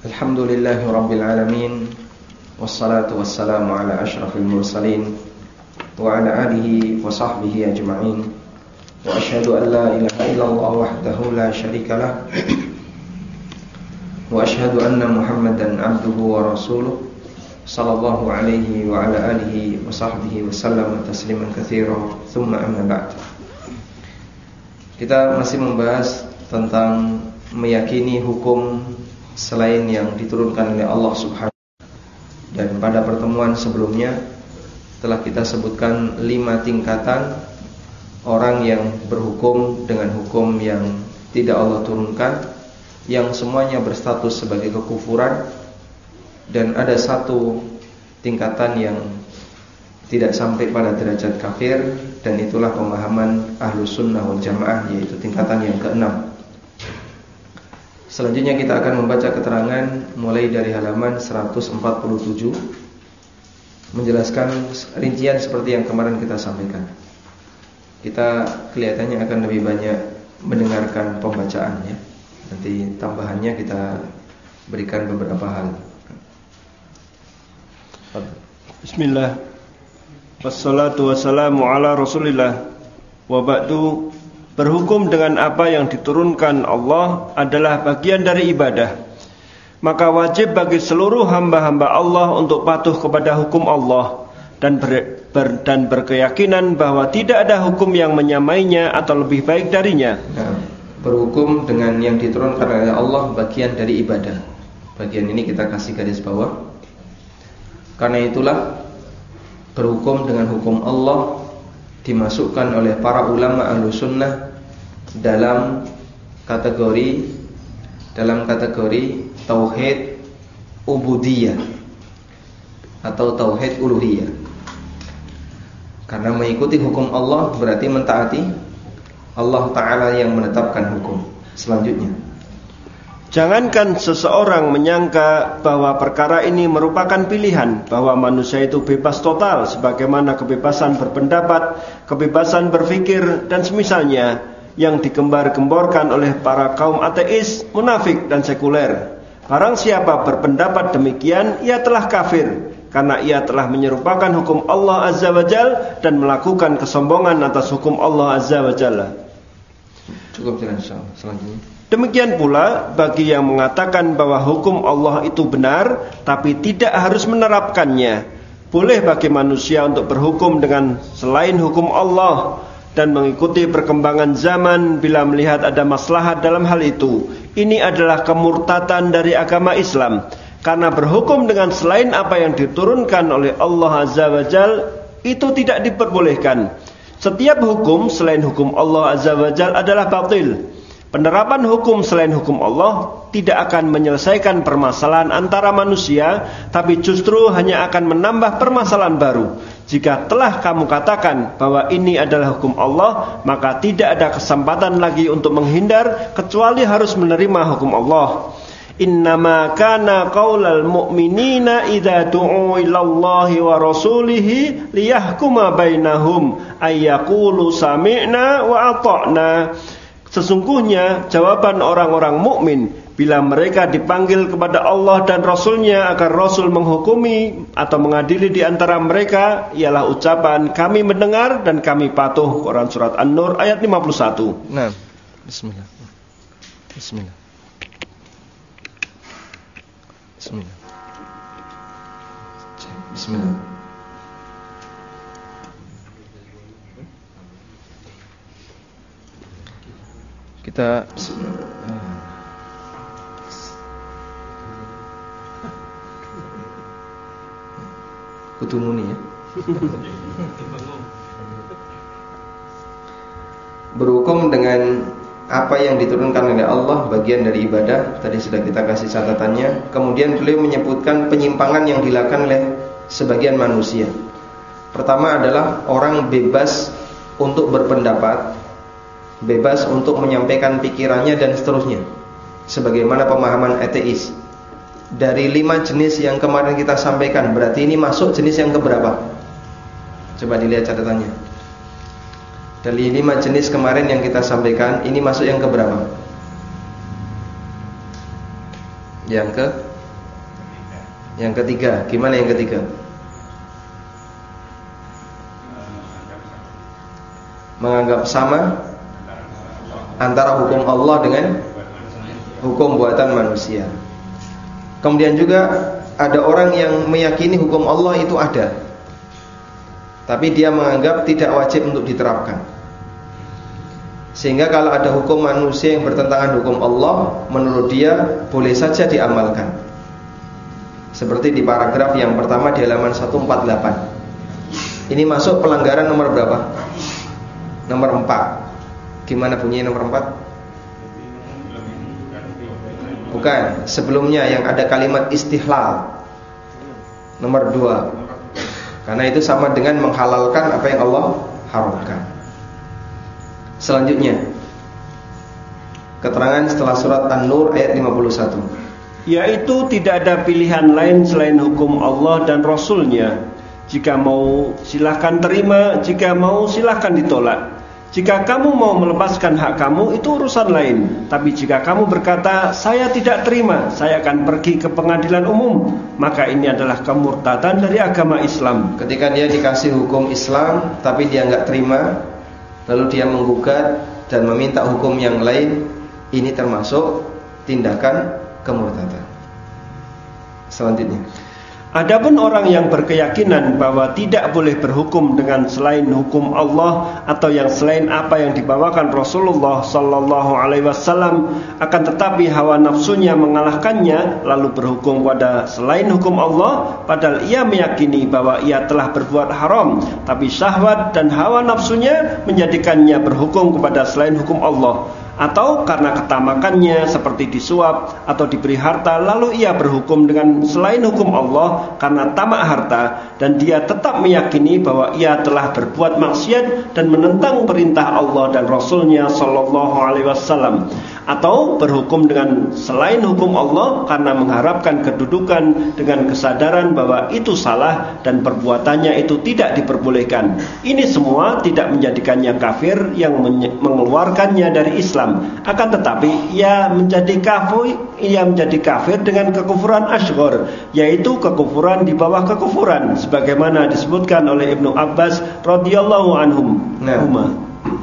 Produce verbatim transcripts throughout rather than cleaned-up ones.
Alhamdulillahi Rabbil Alamin, wassalatu wassalamu ala ashrafil mursalin wa ala alihi wa sahbihi ajma'in. Wa ashhadu an la ilaha illallah wahdahu la syarika lah, wa ashhadu anna Muhammadan abduhu wa rasuluh, sallallahu alaihi wa ala alihi wa sahbihi wa sallam tasliman katsira. Tsumma amma ba'd. Kita masih membahas tentang meyakini hukum selain yang diturunkan oleh Allah Subhanahu wa taala. Dan pada pertemuan sebelumnya telah kita sebutkan lima tingkatan orang yang berhukum dengan hukum yang tidak Allah turunkan, yang semuanya berstatus sebagai kekufuran. Dan ada satu tingkatan yang tidak sampai pada derajat kafir, dan itulah pemahaman Ahlus Sunnah wal Jamaah, yaitu tingkatan yang keenam. Selanjutnya kita akan membaca keterangan mulai dari halaman seratus empat puluh tujuh, menjelaskan rincian seperti yang kemarin kita sampaikan. Kita kelihatannya akan lebih banyak mendengarkan pembacaannya. Nanti tambahannya kita berikan beberapa hal. Bismillah, wassalatu wassalamu ala rasulillah, wa ba'du. Berhukum dengan apa yang diturunkan Allah adalah bagian dari ibadah. Maka wajib bagi seluruh hamba-hamba Allah untuk patuh kepada hukum Allah dan, ber, ber, dan berkeyakinan bahwa tidak ada hukum yang menyamainya atau lebih baik darinya. Nah, berhukum dengan yang diturunkan oleh Allah bagian dari ibadah. Bagian ini kita kasih garis bawah. Karena itulah berhukum dengan hukum Allah dimasukkan oleh para ulama Ahlus Sunnah dalam kategori dalam kategori tauhid ubudiyah atau tauhid uluhiyah. Karena mengikuti hukum Allah berarti mentaati Allah Ta'ala yang menetapkan hukum. Selanjutnya, jangankan seseorang menyangka bahwa perkara ini merupakan pilihan, bahwa manusia itu bebas total sebagaimana kebebasan berpendapat, kebebasan berpikir dan semisalnya yang digembar-gemborkan oleh para kaum ateis, munafik dan sekuler. Barang siapa berpendapat demikian, ia telah kafir karena ia telah menyerupakan hukum Allah Azza wa Jalla dan melakukan kesombongan atas hukum Allah Azza wa Jalla. Cukup jalan insyaallah. Selanjutnya, demikian pula bagi yang mengatakan bahwa hukum Allah itu benar tapi tidak harus menerapkannya. Boleh bagi manusia untuk berhukum dengan selain hukum Allah dan mengikuti perkembangan zaman bila melihat ada maslahat dalam hal itu. Ini adalah kemurtatan dari agama Islam, karena berhukum dengan selain apa yang diturunkan oleh Allah Azza wa Jalla itu tidak diperbolehkan. Setiap hukum selain hukum Allah Azza wa Jalla adalah batil. Penerapan hukum selain hukum Allah tidak akan menyelesaikan permasalahan antara manusia, tapi justru hanya akan menambah permasalahan baru. Jika telah kamu katakan bahwa ini adalah hukum Allah, maka tidak ada kesempatan lagi untuk menghindar kecuali harus menerima hukum Allah. Innama kana qaulal mu'minina idza du'u ilallahi wa rasulihi liyahkuma bainahum ayyaqulu sami'na wa ata'na. Sesungguhnya jawaban orang-orang mukmin bila mereka dipanggil kepada Allah dan Rasulnya agar Rasul menghukumi atau mengadili di antara mereka ialah ucapan kami mendengar dan kami patuh. Quran surat An-Nur ayat lima puluh satu. Nah, Bismillah. Bismillah. Bismillah. Bismillah. Kita kutumuni ya. Berhukum dengan apa yang diturunkan oleh Allah bagian dari ibadah. Tadi sudah kita kasih catatannya. Kemudian beliau menyebutkan penyimpangan yang dilakukan oleh sebagian manusia. Pertama adalah orang bebas untuk berpendapat, bebas untuk menyampaikan pikirannya dan seterusnya, sebagaimana pemahaman ateis. Dari lima jenis yang kemarin kita sampaikan, berarti ini masuk jenis yang keberapa? Coba dilihat catatannya. Dari lima jenis kemarin yang kita sampaikan, ini masuk yang keberapa? Yang ke Yang ketiga, gimana yang ketiga? Menganggap sama antara hukum Allah dengan hukum buatan manusia. Kemudian juga ada orang yang meyakini hukum Allah itu ada, tapi dia menganggap tidak wajib untuk diterapkan. Sehingga kalau ada hukum manusia yang bertentangan hukum Allah, menurut dia boleh saja diamalkan. Seperti di paragraf yang pertama di halaman seratus empat puluh delapan. Ini masuk pelanggaran nomor berapa? Nomor empat. Gimana bunyi nomor empat? Bukan, sebelumnya yang ada kalimat istihlal. Nomor dua. Karena itu sama dengan menghalalkan apa yang Allah haramkan. Selanjutnya, keterangan setelah surat An-Nur ayat lima puluh satu. Yaitu tidak ada pilihan lain selain hukum Allah dan Rasulnya. Jika mau silahkan terima, jika mau silahkan ditolak. Jika kamu mau melepaskan hak kamu, itu urusan lain. Tapi jika kamu berkata, saya tidak terima, saya akan pergi ke pengadilan umum, maka ini adalah kemurtadan dari agama Islam. Ketika dia dikasih hukum Islam, tapi dia nggak terima, lalu dia menggugat dan meminta hukum yang lain, ini termasuk tindakan kemurtadan. Selanjutnya, adapun orang yang berkeyakinan bahwa tidak boleh berhukum dengan selain hukum Allah atau yang selain apa yang dibawakan Rasulullah sallallahu alaihi wasallam, akan tetapi hawa nafsunya mengalahkannya lalu berhukum pada selain hukum Allah, padahal ia meyakini bahwa ia telah berbuat haram, tapi syahwat dan hawa nafsunya menjadikannya berhukum kepada selain hukum Allah. Atau karena ketamakannya seperti disuap atau diberi harta, lalu ia berhukum dengan selain hukum Allah karena tamak harta, dan dia tetap meyakini bahwa ia telah berbuat maksiat dan menentang perintah Allah dan Rasulnya sallallahu alaihi wasallam. Atau berhukum dengan selain hukum Allah karena mengharapkan kedudukan dengan kesadaran bahwa itu salah dan perbuatannya itu tidak diperbolehkan. Ini semua tidak menjadikannya kafir yang mengeluarkannya dari Islam. Akan tetapi ia menjadi kafir, ia menjadi kafir dengan kekufuran asghar, yaitu kekufuran di bawah kekufuran, sebagaimana disebutkan oleh Ibnu Abbas radhiyallahu anhum. Nah,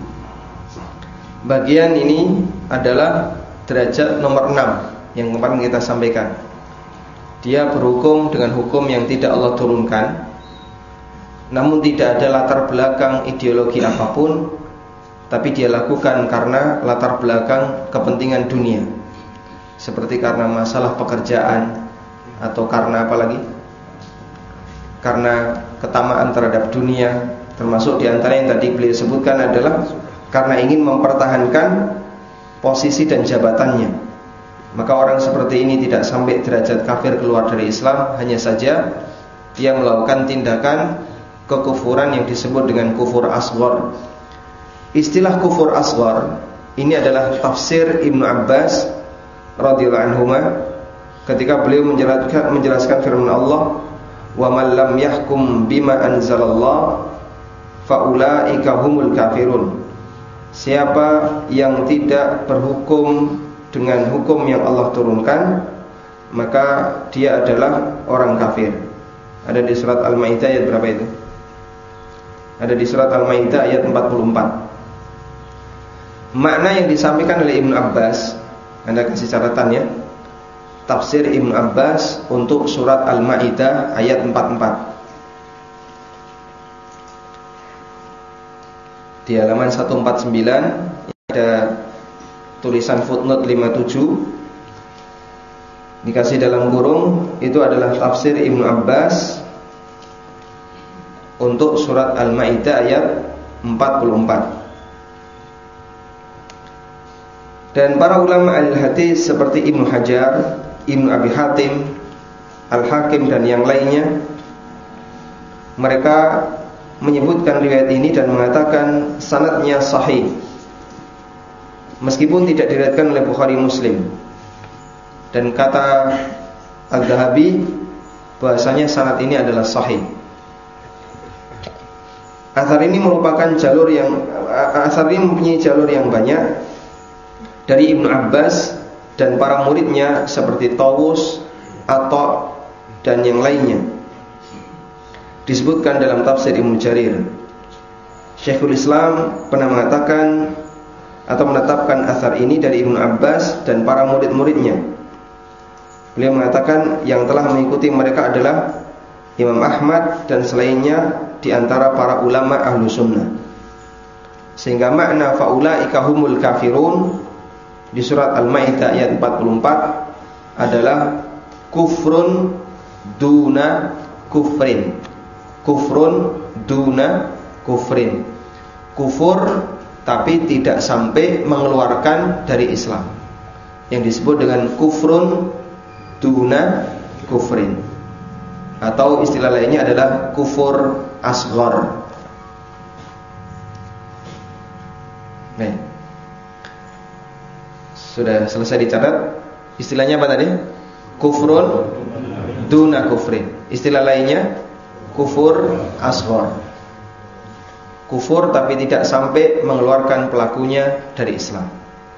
bagian ini adalah derajat nomor enam yang kemarin kita sampaikan. Dia berhukum dengan hukum yang tidak Allah turunkan, namun tidak ada latar belakang ideologi apapun, tapi dia lakukan karena latar belakang kepentingan dunia, seperti karena masalah pekerjaan, atau karena apa lagi? Karena ketamaan terhadap dunia. Termasuk diantara yang tadi beliau sebutkan adalah karena ingin mempertahankan posisi dan jabatannya. Maka orang seperti ini tidak sampai derajat kafir keluar dari Islam, hanya saja dia melakukan tindakan kekufuran yang disebut dengan kufur asghar. Istilah kufur asghar ini adalah tafsir Ibnu Abbas radhiyallahu anhuma ketika beliau menjelaskan, menjelaskan firman Allah, "Wa man lam yahkum bima anzalallah fa ulaika humul kafirun." Siapa yang tidak berhukum dengan hukum yang Allah turunkan, maka dia adalah orang kafir. Ada di surat Al-Maidah ayat berapa itu? Ada di surat Al-Maidah ayat empat puluh empat. Makna yang disampaikan oleh Ibnu Abbas, Anda kasih catatan ya. Tafsir Ibnu Abbas untuk surat Al-Maidah ayat empat puluh empat. Di halaman seratus empat puluh sembilan ada tulisan footnote lima puluh tujuh, dikasih dalam kurung, itu adalah tafsir Ibnu Abbas untuk surat Al-Maidah ayat empat puluh empat. Dan para ulama al-hadis seperti Ibnu Hajar, Ibnu Abi Hatim, Al-Hakim dan yang lainnya, mereka menyebutkan riwayat ini dan mengatakan sanadnya sahih, meskipun tidak diriwayatkan oleh Bukhari Muslim. Dan kata Al-Dhahabi bahasanya sanad ini adalah sahih. Athar ini merupakan jalur yang Athar ini mempunyai jalur yang banyak dari Ibnu Abbas dan para muridnya seperti Tawus, Atha dan yang lainnya. Disebutkan dalam tafsir Ibnu Jarir, Syekhul Islam pernah mengatakan atau menetapkan asar ini dari Ibnu Abbas dan para murid-muridnya. Beliau mengatakan yang telah mengikuti mereka adalah Imam Ahmad dan selainnya di antara para ulama ahlu sunnah. Sehingga makna faulaika humul kafirun di surat Al-Maidah ayat empat puluh empat adalah kufrun duna kufrin. Kufrun duna kufrin. Kufur tapi tidak sampai mengeluarkan dari Islam, yang disebut dengan kufrun duna kufrin, atau istilah lainnya adalah kufur asghar. Baik. Sudah selesai dicatat. Istilahnya apa tadi? Kufrun duna kufrin. Istilah lainnya kufur asghar. Kufur tapi tidak sampai mengeluarkan pelakunya dari Islam.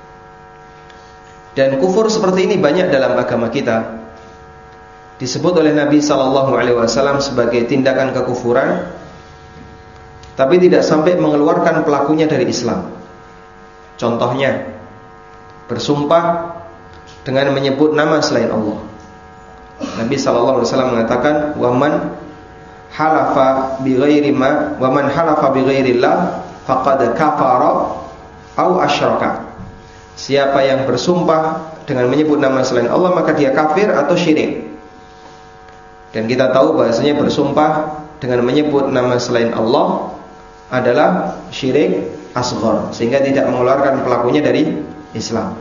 Dan kufur seperti ini banyak dalam agama kita. Disebut oleh Nabi shallallahu alaihi wasallam sebagai tindakan kekufuran, tapi tidak sampai mengeluarkan pelakunya dari Islam. Contohnya, bersumpah dengan menyebut nama selain Allah. Nabi shallallahu alaihi wasallam mengatakan, "Waman halafa bighairi ma wa man halafa bighairillah faqad kafara au asyraka." Siapa yang bersumpah dengan menyebut nama selain Allah maka dia kafir atau syirik. Dan kita tahu bahasanya bersumpah dengan menyebut nama selain Allah adalah syirik asghar, sehingga tidak mengeluarkan pelakunya dari Islam.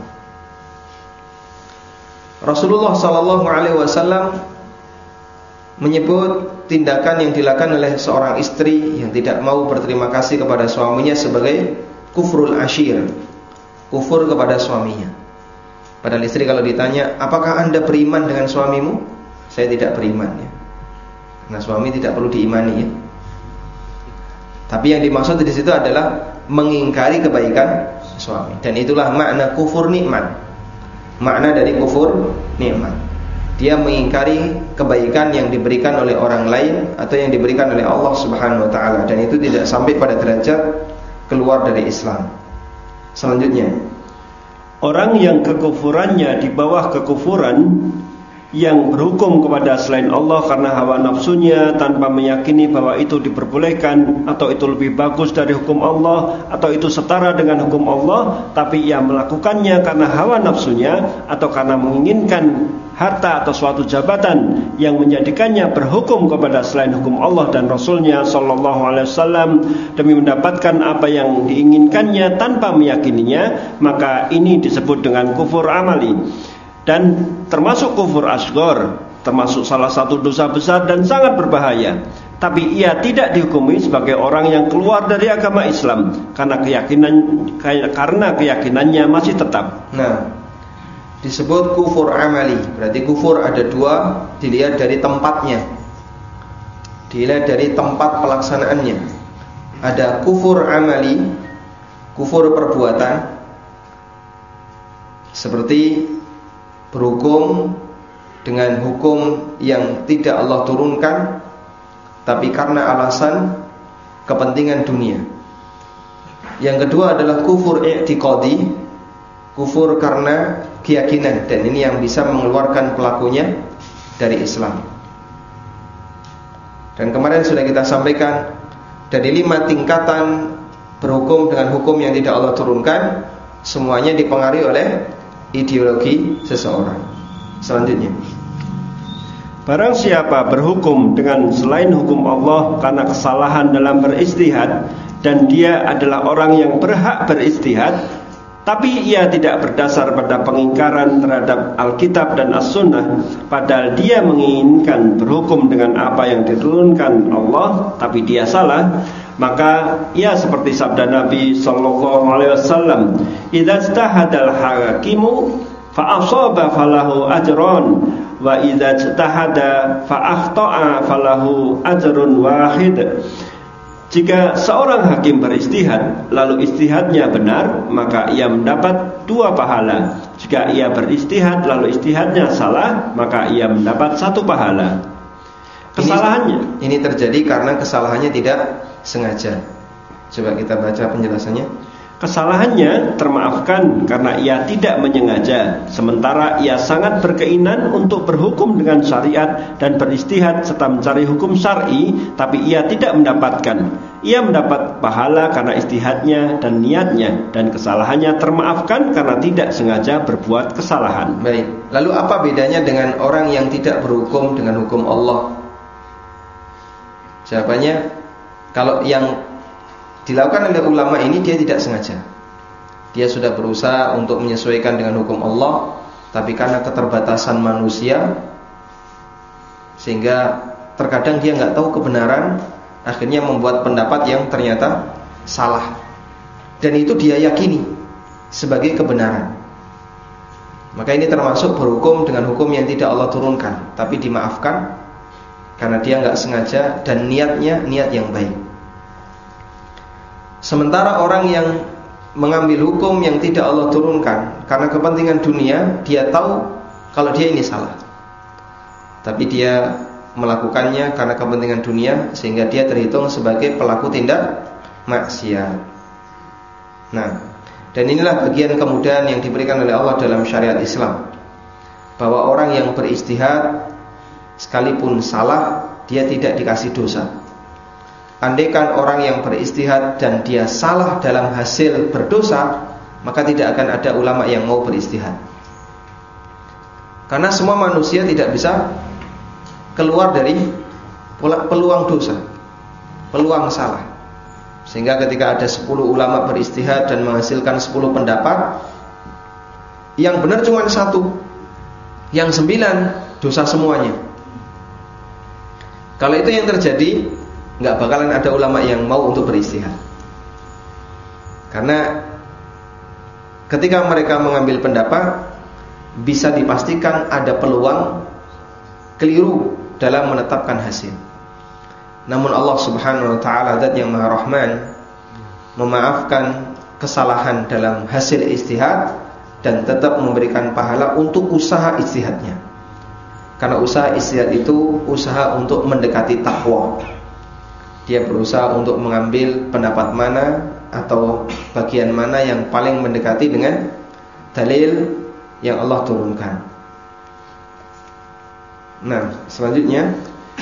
Rasulullah sallallahu alaihi wasallam menyebut tindakan yang dilakukan oleh seorang istri yang tidak mau berterima kasih kepada suaminya sebagai kufrul ashir, kufur kepada suaminya. Padahal istri kalau ditanya, apakah anda beriman dengan suamimu? Saya tidak beriman ya. Nah, suami tidak perlu diimani ya. Tapi yang dimaksud di situ adalah mengingkari kebaikan suami. Dan itulah makna kufur nikmat. Makna dari kufur nikmat. Dia mengingkari kebaikan yang diberikan oleh orang lain atau yang diberikan oleh Allah Subhanahu wa taala, dan itu tidak sampai pada derajat keluar dari Islam. Selanjutnya, orang yang kekufurannya di bawah kekufuran, yang berhukum kepada selain Allah karena hawa nafsunya tanpa meyakini bahwa itu diperbolehkan atau itu lebih bagus dari hukum Allah atau itu setara dengan hukum Allah, tapi ia melakukannya karena hawa nafsunya atau karena menginginkan harta atau suatu jabatan yang menjadikannya berhukum kepada selain hukum Allah dan Rasulnya Sallallahu Alaihi Wasallam demi mendapatkan apa yang diinginkannya tanpa meyakininya, maka ini disebut dengan kufur amali. Dan termasuk kufur asghar, termasuk salah satu dosa besar dan sangat berbahaya. Tapi ia tidak dihukumi sebagai orang yang keluar dari agama Islam karena keyakinan karena keyakinannya masih tetap. Nah, disebut kufur amali. Berarti kufur ada dua, dilihat dari tempatnya, dilihat dari tempat pelaksanaannya. Ada kufur amali, kufur perbuatan, seperti berhukum dengan hukum yang tidak Allah turunkan, tapi karena alasan kepentingan dunia. Yang kedua adalah kufur i'tiqadi, kufur karena keyakinan, dan ini yang bisa mengeluarkan pelakunya dari Islam. Dan kemarin sudah kita sampaikan, dari lima tingkatan berhukum dengan hukum yang tidak Allah turunkan, semuanya dipengaruhi oleh ideologi seseorang. Selanjutnya, barang siapa berhukum dengan selain hukum Allah karena kesalahan dalam beristihad, dan dia adalah orang yang berhak beristihad, tapi ia tidak berdasar pada pengingkaran terhadap Alkitab dan As-Sunnah, padahal dia menginginkan berhukum dengan apa yang diturunkan Allah, tapi dia salah, maka ia seperti sabda Nabi sallallahu alaihi wasallam, "Idza ijtahadal hakimu fa asaba falahu ajrun wa idza ijtahada fa akhta'a falahu ajrun wahid." Jika seorang hakim beristihad lalu istihadnya benar, maka ia mendapat dua pahala. Jika ia beristihad lalu istihadnya salah, maka ia mendapat satu pahala. Kesalahannya ini, ini terjadi karena kesalahannya tidak sengaja. Coba kita baca penjelasannya. Kesalahannya termaafkan karena ia tidak menyengaja, sementara ia sangat berkeinginan untuk berhukum dengan syariat dan beristihad serta mencari hukum syar'i, tapi ia tidak mendapatkan. Ia mendapat pahala karena istihadnya dan niatnya, dan kesalahannya termaafkan karena tidak sengaja berbuat kesalahan. Baik. Lalu apa bedanya dengan orang yang tidak berhukum dengan hukum Allah? Jawabannya, kalau yang dilakukan oleh ulama ini dia tidak sengaja. Dia sudah berusaha untuk menyesuaikan dengan hukum Allah, tapi karena keterbatasan manusia sehingga terkadang dia nggak tahu kebenaran, akhirnya membuat pendapat yang ternyata salah. Dan itu dia yakini sebagai kebenaran. Maka ini termasuk berhukum dengan hukum yang tidak Allah turunkan, tapi dimaafkan karena dia nggak sengaja dan niatnya niat yang baik. Sementara orang yang mengambil hukum yang tidak Allah turunkan karena kepentingan dunia, dia tahu kalau dia ini salah, tapi dia melakukannya karena kepentingan dunia, sehingga dia terhitung sebagai pelaku tindak maksiat. Nah, dan inilah bagian kemudahan yang diberikan oleh Allah dalam syariat Islam, bahwa orang yang beristihad sekalipun salah, dia tidak dikasih dosa. Andaikan orang yang beristihad dan dia salah dalam hasil berdosa, maka tidak akan ada ulama yang mau beristihad. Karena semua manusia tidak bisa keluar dari peluang dosa, peluang salah. Sehingga ketika ada sepuluh ulama beristihad dan menghasilkan sepuluh pendapat, yang benar cuma satu, yang sembilan dosa semuanya. Kalau itu yang terjadi, nggak bakalan ada ulama yang mau untuk beristihad. Karena ketika mereka mengambil pendapat, bisa dipastikan ada peluang keliru dalam menetapkan hasil. Namun Allah Subhanahu wa ta'ala, zat yang Maha Rahman, memaafkan kesalahan dalam hasil istihad dan tetap memberikan pahala untuk usaha istihadnya. Karena usaha istihad itu usaha untuk mendekati takwa. Dia berusaha untuk mengambil pendapat mana atau bagian mana yang paling mendekati dengan dalil yang Allah turunkan. Nah, selanjutnya,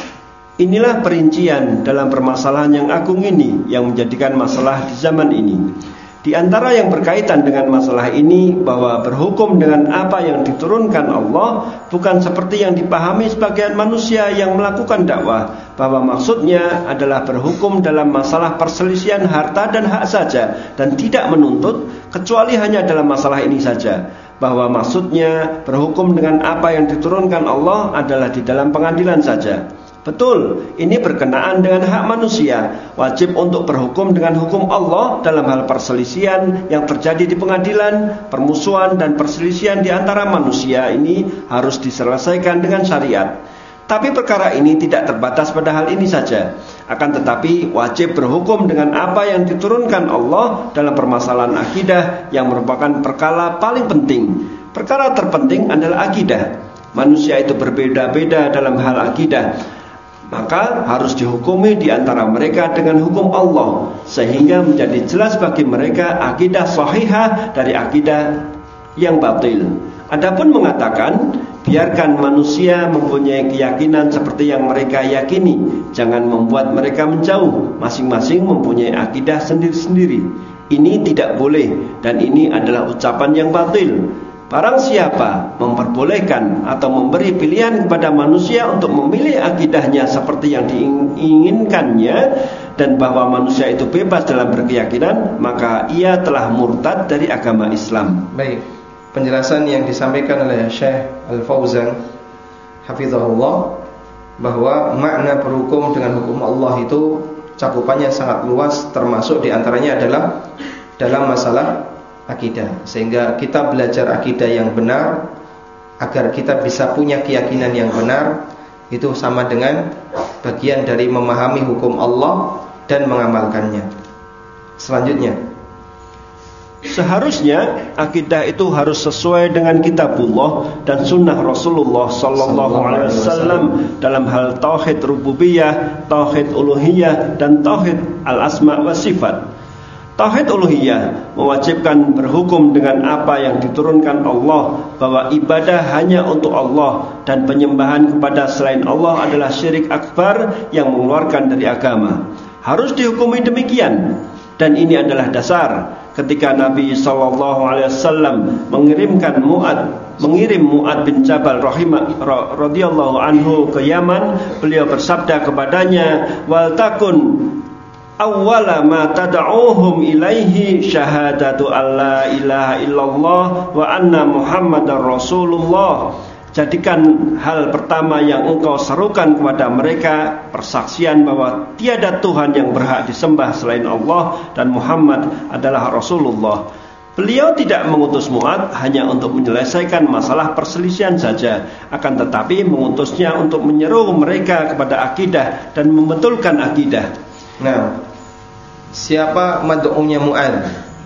inilah perincian dalam permasalahan yang agung ini yang menjadikan masalah di zaman ini. Di antara yang berkaitan dengan masalah ini, bahwa berhukum dengan apa yang diturunkan Allah bukan seperti yang dipahami sebagian manusia yang melakukan dakwah, bahwa maksudnya adalah berhukum dalam masalah perselisihan harta dan hak saja, dan tidak menuntut kecuali hanya dalam masalah ini saja. Bahwa maksudnya berhukum dengan apa yang diturunkan Allah adalah di dalam pengadilan saja. Betul, ini berkenaan dengan hak manusia. Wajib untuk berhukum dengan hukum Allah dalam hal perselisihan yang terjadi di pengadilan, permusuhan dan perselisihan di antara manusia ini harus diselesaikan dengan syariat. Tapi perkara ini tidak terbatas pada hal ini saja. Akan tetapi wajib berhukum dengan apa yang diturunkan Allah dalam permasalahan akidah yang merupakan perkara paling penting. Perkara terpenting adalah akidah. Manusia itu berbeda-beda dalam hal akidah, maka harus dihukumi di antara mereka dengan hukum Allah, sehingga menjadi jelas bagi mereka akidah sahihah dari akidah yang batil. Adapun mengatakan biarkan manusia mempunyai keyakinan seperti yang mereka yakini, jangan membuat mereka menjauh, masing-masing mempunyai akidah sendiri-sendiri. Ini tidak boleh, dan ini adalah ucapan yang batil. Barang siapa memperbolehkan atau memberi pilihan kepada manusia untuk memilih akidahnya seperti yang diinginkannya, dan bahwa manusia itu bebas dalam berkeyakinan, maka ia telah murtad dari agama Islam. Baik, penjelasan yang disampaikan oleh Syekh Al-Fauzan hafizahullah, bahwa makna berhukum dengan hukum Allah itu cakupannya sangat luas, termasuk diantaranya adalah dalam masalah akidah. Sehingga kita belajar akidah yang benar agar kita bisa punya keyakinan yang benar, itu sama dengan bagian dari memahami hukum Allah dan mengamalkannya. Selanjutnya, seharusnya akidah itu harus sesuai dengan kitabullah dan sunnah Rasulullah sallallahu alaihi wasallam dalam hal tauhid rububiyah, tauhid uluhiyah, dan tauhid al-asma wa sifat. Tauhid uluhiyah mewajibkan berhukum dengan apa yang diturunkan Allah, bahwa ibadah hanya untuk Allah dan penyembahan kepada selain Allah adalah syirik akbar yang mengeluarkan dari agama. Harus dihukumi demikian, dan ini adalah dasar ketika Nabi sallallahu alaihi wasallam mengirimkan Mu'ad, mengirim Mu'ad bin Jabal rahimah radhiyallahu anhu ke Yaman. Beliau bersabda kepadanya, "Wal takun awwala ma tad'uuhum ilaihi syahadatu alla ilaha illallah wa anna Muhammadar Rasulullah." Jadikan hal pertama yang engkau serukan kepada mereka persaksian bahwa tiada Tuhan yang berhak disembah selain Allah dan Muhammad adalah Rasulullah. Beliau tidak mengutus Mu'ad hanya untuk menyelesaikan masalah perselisihan saja, akan tetapi mengutusnya untuk menyeru mereka kepada akidah dan membetulkan akidah. Nah, siapa mad'unya Mu'ad?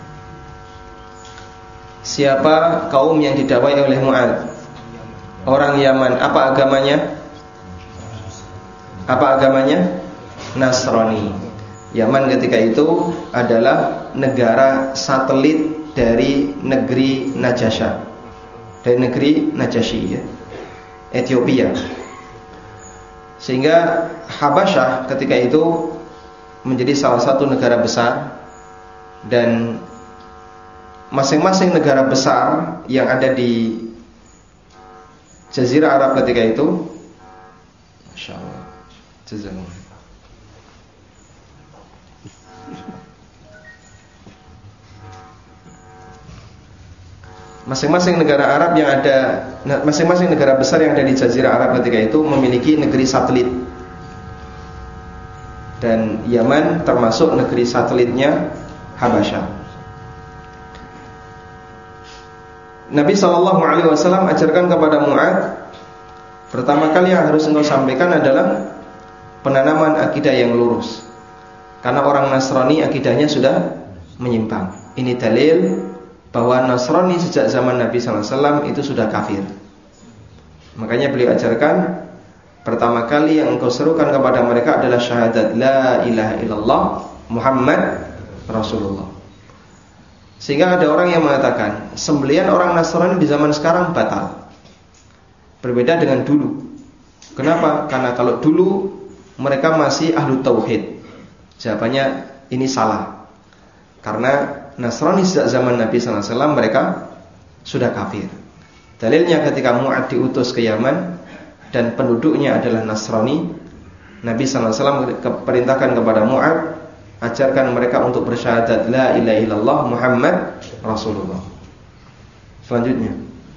Siapa kaum yang didakwai oleh Mu'ad? Orang Yaman. Apa agamanya? Apa agamanya? Nasrani. Yaman ketika itu adalah negara satelit dari negeri Najasha, dari negeri Najasyi, ya, Ethiopia. Sehingga Habasyah ketika itu menjadi salah satu negara besar, dan masing-masing negara besar yang ada di Jazirah Arab ketika itu, Masya Allah, Jazakallah. Masing-masing negara Arab yang ada, masing-masing negara besar yang ada di Jazirah Arab ketika itu memiliki negeri satelit, dan Yaman termasuk negeri satelitnya Habasyah. Nabi shallallahu alaihi wasallam ajarkan kepada Mu'ad, pertama kali yang harus engkau sampaikan adalah penanaman akidah yang lurus, karena orang Nasrani akidahnya sudah menyimpang. Ini dalil bahwa Nasrani sejak zaman Nabi shallallahu alaihi wasallam itu sudah kafir. Makanya beliau ajarkan, pertama kali yang engkau serukan kepada mereka adalah syahadat la ilaha illallah Muhammad Rasulullah. Sehingga ada orang yang mengatakan sembelihan orang Nasrani di zaman sekarang batal, berbeda dengan dulu. Kenapa? Karena kalau dulu mereka masih ahlu tauhid. Jawabannya ini salah, karena Nasrani sejak zaman Nabi shallallahu alaihi wasallam mereka sudah kafir. Dalilnya ketika Mu'ad diutus ke Yaman dan penduduknya adalah Nasrani, Nabi shallallahu alaihi wasallam perintahkan kepada Mu'ad, ajarkan mereka untuk bersyahadat la ilaha illallah Muhammad Rasulullah. Selanjutnya,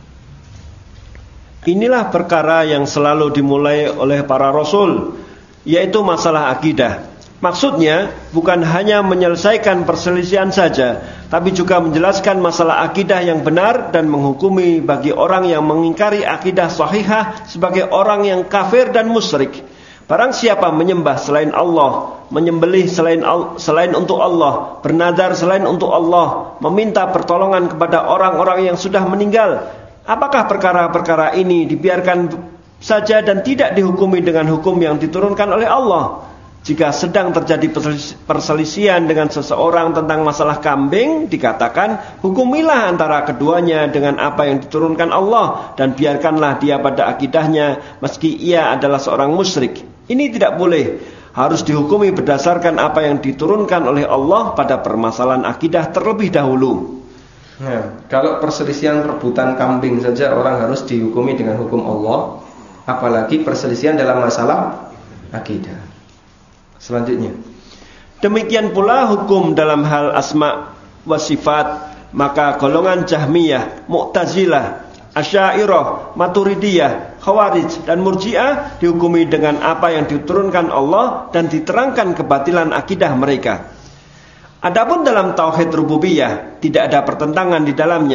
inilah perkara yang selalu dimulai oleh para rasul, yaitu masalah akidah. Maksudnya bukan hanya menyelesaikan perselisihan saja, tapi juga menjelaskan masalah akidah yang benar dan menghukumi bagi orang yang mengingkari akidah sahihah sebagai orang yang kafir dan musyrik. Barang siapa menyembah selain Allah, menyembelih selain selain untuk Allah, bernadar selain untuk Allah, meminta pertolongan kepada orang-orang yang sudah meninggal, apakah perkara-perkara ini dibiarkan saja dan tidak dihukumi dengan hukum yang diturunkan oleh Allah? Jika sedang terjadi perselisihan dengan seseorang tentang masalah kambing, dikatakan hukumilah antara keduanya dengan apa yang diturunkan Allah, dan biarkanlah dia pada akidahnya meski ia adalah seorang musyrik. Ini tidak boleh, harus dihukumi berdasarkan apa yang diturunkan oleh Allah pada permasalahan akidah terlebih dahulu. Nah, kalau perselisihan rebutan kambing saja orang harus dihukumi dengan hukum Allah, apalagi perselisihan dalam masalah akidah. Selanjutnya, demikian pula hukum dalam hal asma wa sifat, maka golongan Jahmiyah, Mu'tazilah, Asy'ariyah, Maturidiyah, Khawarij dan Murji'ah dihukumi dengan apa yang diturunkan Allah dan diterangkan kebatilan akidah mereka. Adapun dalam tauhid rububiyah tidak ada pertentangan di dalamnya.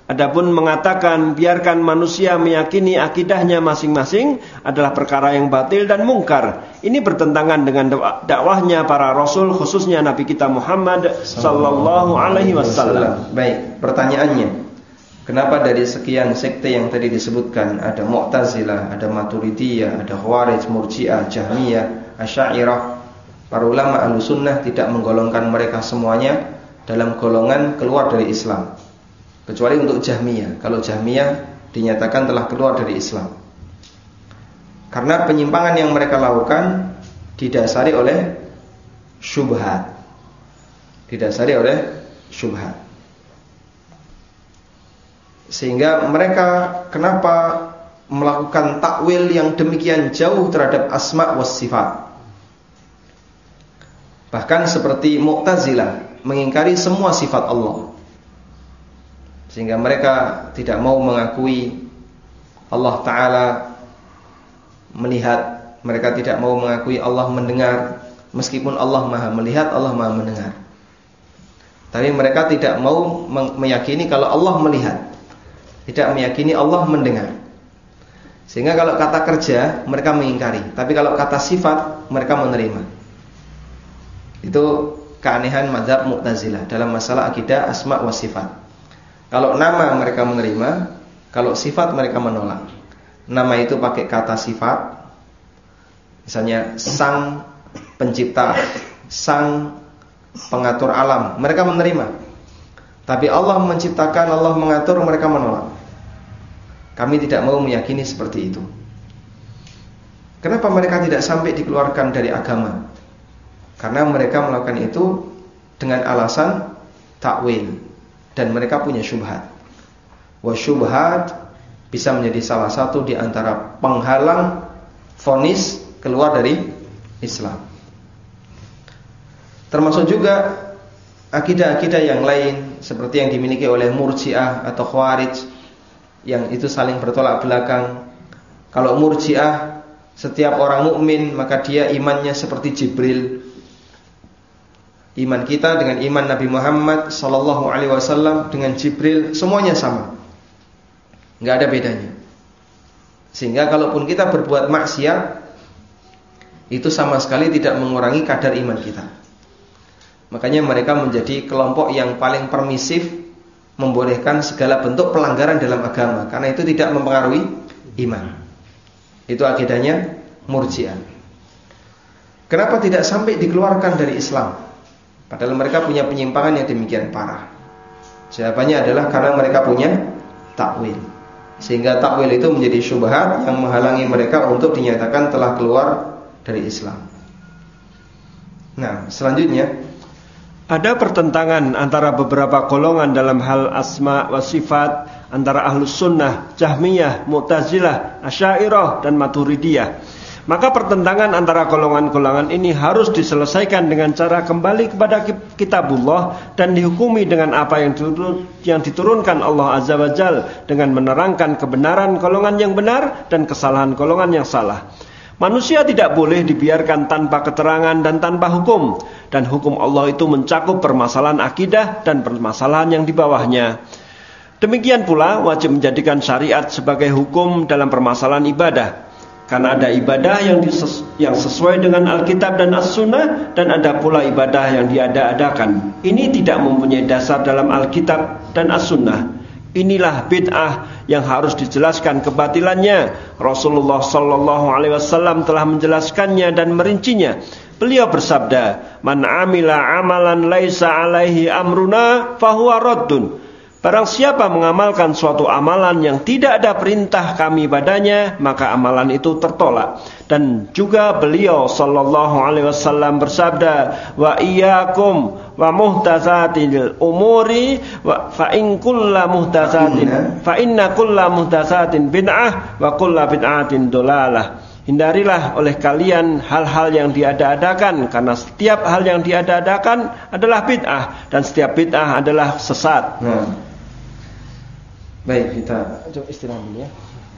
Adapun mengatakan biarkan manusia meyakini akidahnya masing-masing adalah perkara yang batil dan mungkar. Ini bertentangan dengan dakwahnya para rasul, khususnya Nabi kita Muhammad sallallahu alaihi wasallam. Baik, pertanyaannya, kenapa dari sekian sekte yang tadi disebutkan, ada Mu'tazilah, ada Maturidiyah, ada Khawarij, Murji'ah, Jahmiyah, Asy'ariyah, para ulama Ahlussunnah tidak menggolongkan mereka semuanya dalam golongan keluar dari Islam? Kecuali untuk Jahmiyah. Kalau Jahmiyah dinyatakan telah keluar dari Islam, karena penyimpangan yang mereka lakukan didasari oleh syubhat. Didasari oleh syubhat. Sehingga mereka kenapa melakukan takwil yang demikian jauh terhadap asma was sifat. Bahkan seperti Mu'tazilah mengingkari semua sifat Allah. Sehingga mereka tidak mau mengakui Allah Ta'ala melihat. Mereka tidak mau mengakui Allah mendengar, meskipun Allah maha melihat, Allah maha mendengar. Tapi mereka tidak mau meyakini kalau Allah melihat, tidak meyakini Allah mendengar. Sehingga kalau kata kerja mereka mengingkari, tapi kalau kata sifat mereka menerima. Itu keanehan mazhab Mu'tazilah dalam masalah akidah asma wa sifat. Kalau nama mereka menerima, kalau sifat mereka menolak. Nama itu pakai kata sifat, misalnya sang pencipta, sang pengatur alam, mereka menerima. Tapi Allah menciptakan, Allah mengatur, mereka menolak. Kami tidak mau meyakini seperti itu. Kenapa mereka tidak sampai dikeluarkan dari agama? Karena mereka melakukan itu dengan alasan takwil. Dan mereka punya syubhat. Wa syubhat bisa menjadi salah satu di antara penghalang vonis keluar dari Islam. Termasuk juga akidah-akidah yang lain seperti yang dimiliki oleh Murji'ah atau Khawarij, yang itu saling bertolak belakang. Kalau Murji'ah, setiap orang mukmin maka dia imannya seperti Jibril. Iman kita dengan iman Nabi Muhammad sallallahu alaihi wasallam dengan Jibril semuanya sama, nggak ada bedanya. Sehingga kalaupun kita berbuat maksiat, itu sama sekali tidak mengurangi kadar iman kita. Makanya mereka menjadi kelompok yang paling permisif, membolehkan segala bentuk pelanggaran dalam agama, karena itu tidak mempengaruhi iman. Itu akidahnya Murji'ah. Kenapa tidak sampai dikeluarkan dari Islam? Padahal mereka punya penyimpangan yang demikian parah. Jawabannya adalah karena mereka punya takwil. Sehingga takwil itu menjadi syubhat yang menghalangi mereka untuk dinyatakan telah keluar dari Islam. Nah, selanjutnya ada pertentangan antara beberapa golongan dalam hal asma wa sifat, antara Ahlus Sunnah, Jahmiyah, Mu'tazilah, Asy'ariyah dan Maturidiyah. Maka pertentangan antara golongan-golongan ini harus diselesaikan dengan cara kembali kepada kitabullah dan dihukumi dengan apa yang diturun, yang diturunkan Allah Azza wa Jalla, dengan menerangkan kebenaran golongan yang benar dan kesalahan golongan yang salah. Manusia tidak boleh dibiarkan tanpa keterangan dan tanpa hukum, dan hukum Allah itu mencakup permasalahan akidah dan permasalahan yang di bawahnya. Demikian pula wajib menjadikan syariat sebagai hukum dalam permasalahan ibadah. Karena ada ibadah yang, dises- yang sesuai dengan Alkitab dan As-Sunnah, dan ada pula ibadah yang diada-adakan. Ini tidak mempunyai dasar dalam Alkitab dan As-Sunnah. Inilah bid'ah yang harus dijelaskan kebatilannya. Rasulullah sallallahu alaihi wasallam telah menjelaskannya dan merincinya. Beliau bersabda, "Man 'amila 'amalan laisa 'alaihi amruna fahuwa raddun." Barang siapa mengamalkan suatu amalan yang tidak ada perintah kami padanya, maka amalan itu tertolak. Dan juga beliau sallallahu alaihi wasallam bersabda, "Wa iyyakum wa muhdatsatil umuri wa fa in kullu muhdatsatin fa inna kullu muhdatsatin bid'ah wa kullu bid'atin dolalah." Hindarilah oleh kalian hal-hal yang diada-adakan, karena setiap hal yang diada-adakan adalah bid'ah, dan setiap bid'ah adalah sesat. Nah, baik, kita coba istirahat dulu ya.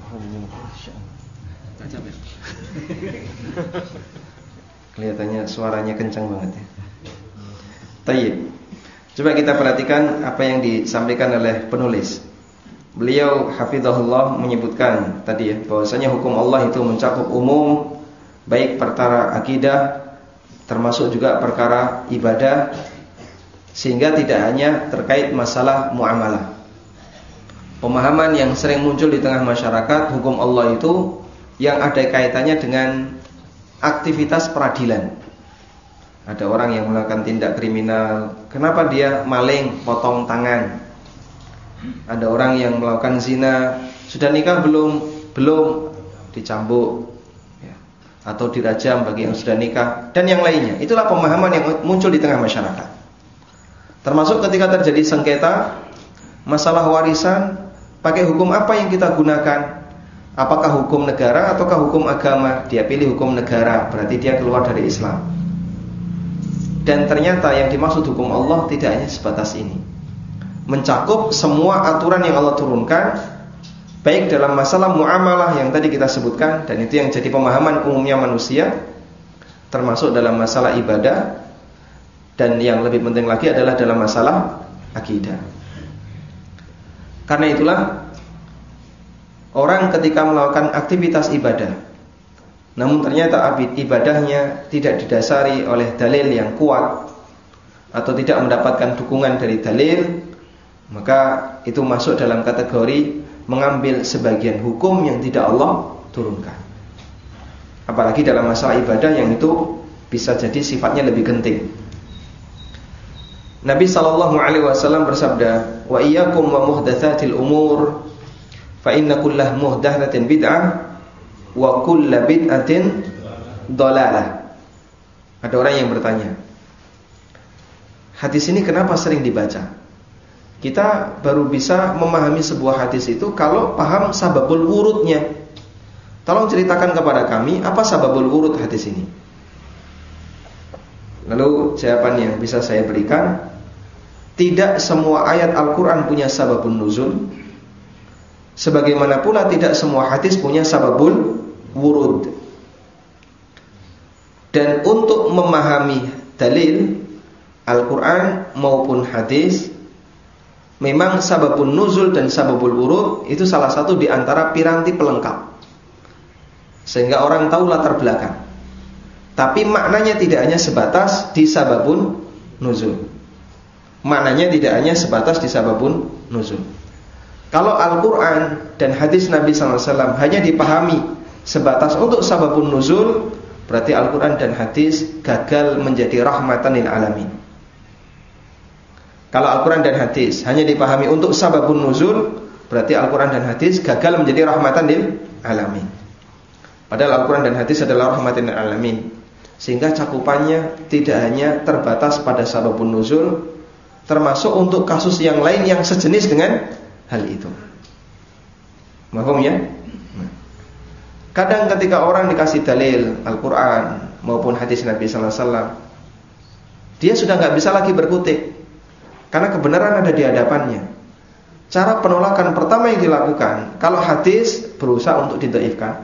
Kelihatannya suaranya kencang banget ya. Tayyib. Coba kita perhatikan apa yang disampaikan oleh penulis. beliau hafizahullah menyebutkan tadi ya, bahwasanya hukum Allah itu mencakup umum, baik perkara akidah termasuk juga perkara ibadah, sehingga tidak hanya terkait masalah muamalah. Pemahaman yang sering muncul di tengah masyarakat, hukum Allah itu yang ada kaitannya dengan aktivitas peradilan. Ada orang yang melakukan tindak kriminal, kenapa dia maling, potong tangan. Ada orang yang melakukan zina, sudah nikah belum? Belum, dicambuk ya. Atau dirajam bagi yang sudah nikah, dan yang lainnya. Itulah pemahaman yang muncul di tengah masyarakat. Termasuk ketika terjadi sengketa masalah warisan, pakai hukum apa yang kita gunakan? Apakah hukum negara ataukah hukum agama? Dia pilih hukum negara, berarti dia keluar dari Islam. Dan ternyata yang dimaksud hukum Allah tidak hanya sebatas ini, mencakup semua aturan yang Allah turunkan, baik dalam masalah muamalah yang tadi kita sebutkan, dan itu yang jadi pemahaman umumnya manusia, termasuk dalam masalah ibadah, dan yang lebih penting lagi adalah dalam masalah akidah. Karena itulah orang ketika melakukan aktivitas ibadah, namun ternyata ibadahnya tidak didasari oleh dalil yang kuat atau tidak mendapatkan dukungan dari dalil, maka itu masuk dalam kategori mengambil sebagian hukum yang tidak Allah turunkan. Apalagi dalam masalah ibadah yang itu bisa jadi sifatnya lebih genting. Nabi sallallahu alaihi wasallam bersabda, "Wa iyyakum wa muhdatsatil umur, fa inna kullah muhdatsatin bid'ah wa kullu bid'atin dhalalah." Ada orang yang bertanya, hadis ini kenapa sering dibaca? Kita baru bisa memahami sebuah hadis itu kalau paham sababul wurudnya. Tolong ceritakan kepada kami apa sababul wurud hadis ini. Lalu jawaban yang bisa saya berikan, tidak semua ayat Al-Quran punya sababun nuzul, sebagaimana pula tidak semua hadis punya sababul wurud. Dan untuk memahami dalil Al-Quran maupun hadis, memang sababun nuzul dan sababul wurud itu salah satu di antara piranti pelengkap, sehingga orang tahu latar belakang. Tapi maknanya tidak hanya sebatas di sababun nuzul. Maknanya tidak hanya sebatas di sababun nuzul. Kalau Al-Quran dan hadis Nabi sallallahu alaihi wasallam hanya dipahami sebatas untuk sababun nuzul, berarti Al-Quran dan hadis gagal menjadi rahmatan lil alamin. Kalau Al-Quran dan hadis hanya dipahami untuk sababun nuzul, berarti Al-Quran dan hadis gagal menjadi rahmatan lil alamin. Padahal Al-Quran dan hadis adalah rahmatan lil alamin, sehingga cakupannya tidak hanya terbatas pada sababun nuzul, termasuk untuk kasus yang lain yang sejenis dengan hal itu. Paham ya? Kadang ketika orang dikasih dalil Al-Quran maupun hadis Nabi sallallahu alaihi wasallam, dia sudah nggak bisa lagi berkutik, karena kebenaran ada di hadapannya. Cara penolakan pertama yang dilakukan, kalau hadis berusaha untuk didhaifkan.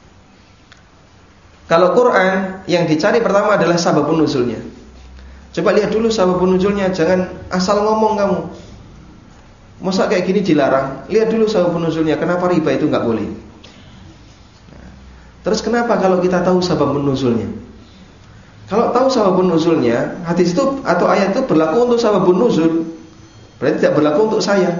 Kalau Quran yang dicari pertama adalah sababun nuzulnya. Coba lihat dulu sababun nuzulnya, jangan asal ngomong kamu. Masa kayak gini dilarang? Lihat dulu sababun nuzulnya, kenapa riba itu nggak boleh? Nah, terus kenapa kalau kita tahu sababun nuzulnya? Kalau tahu sababun nuzulnya, hadis itu atau ayat itu berlaku untuk sababun nuzul, berarti tidak berlaku untuk saya.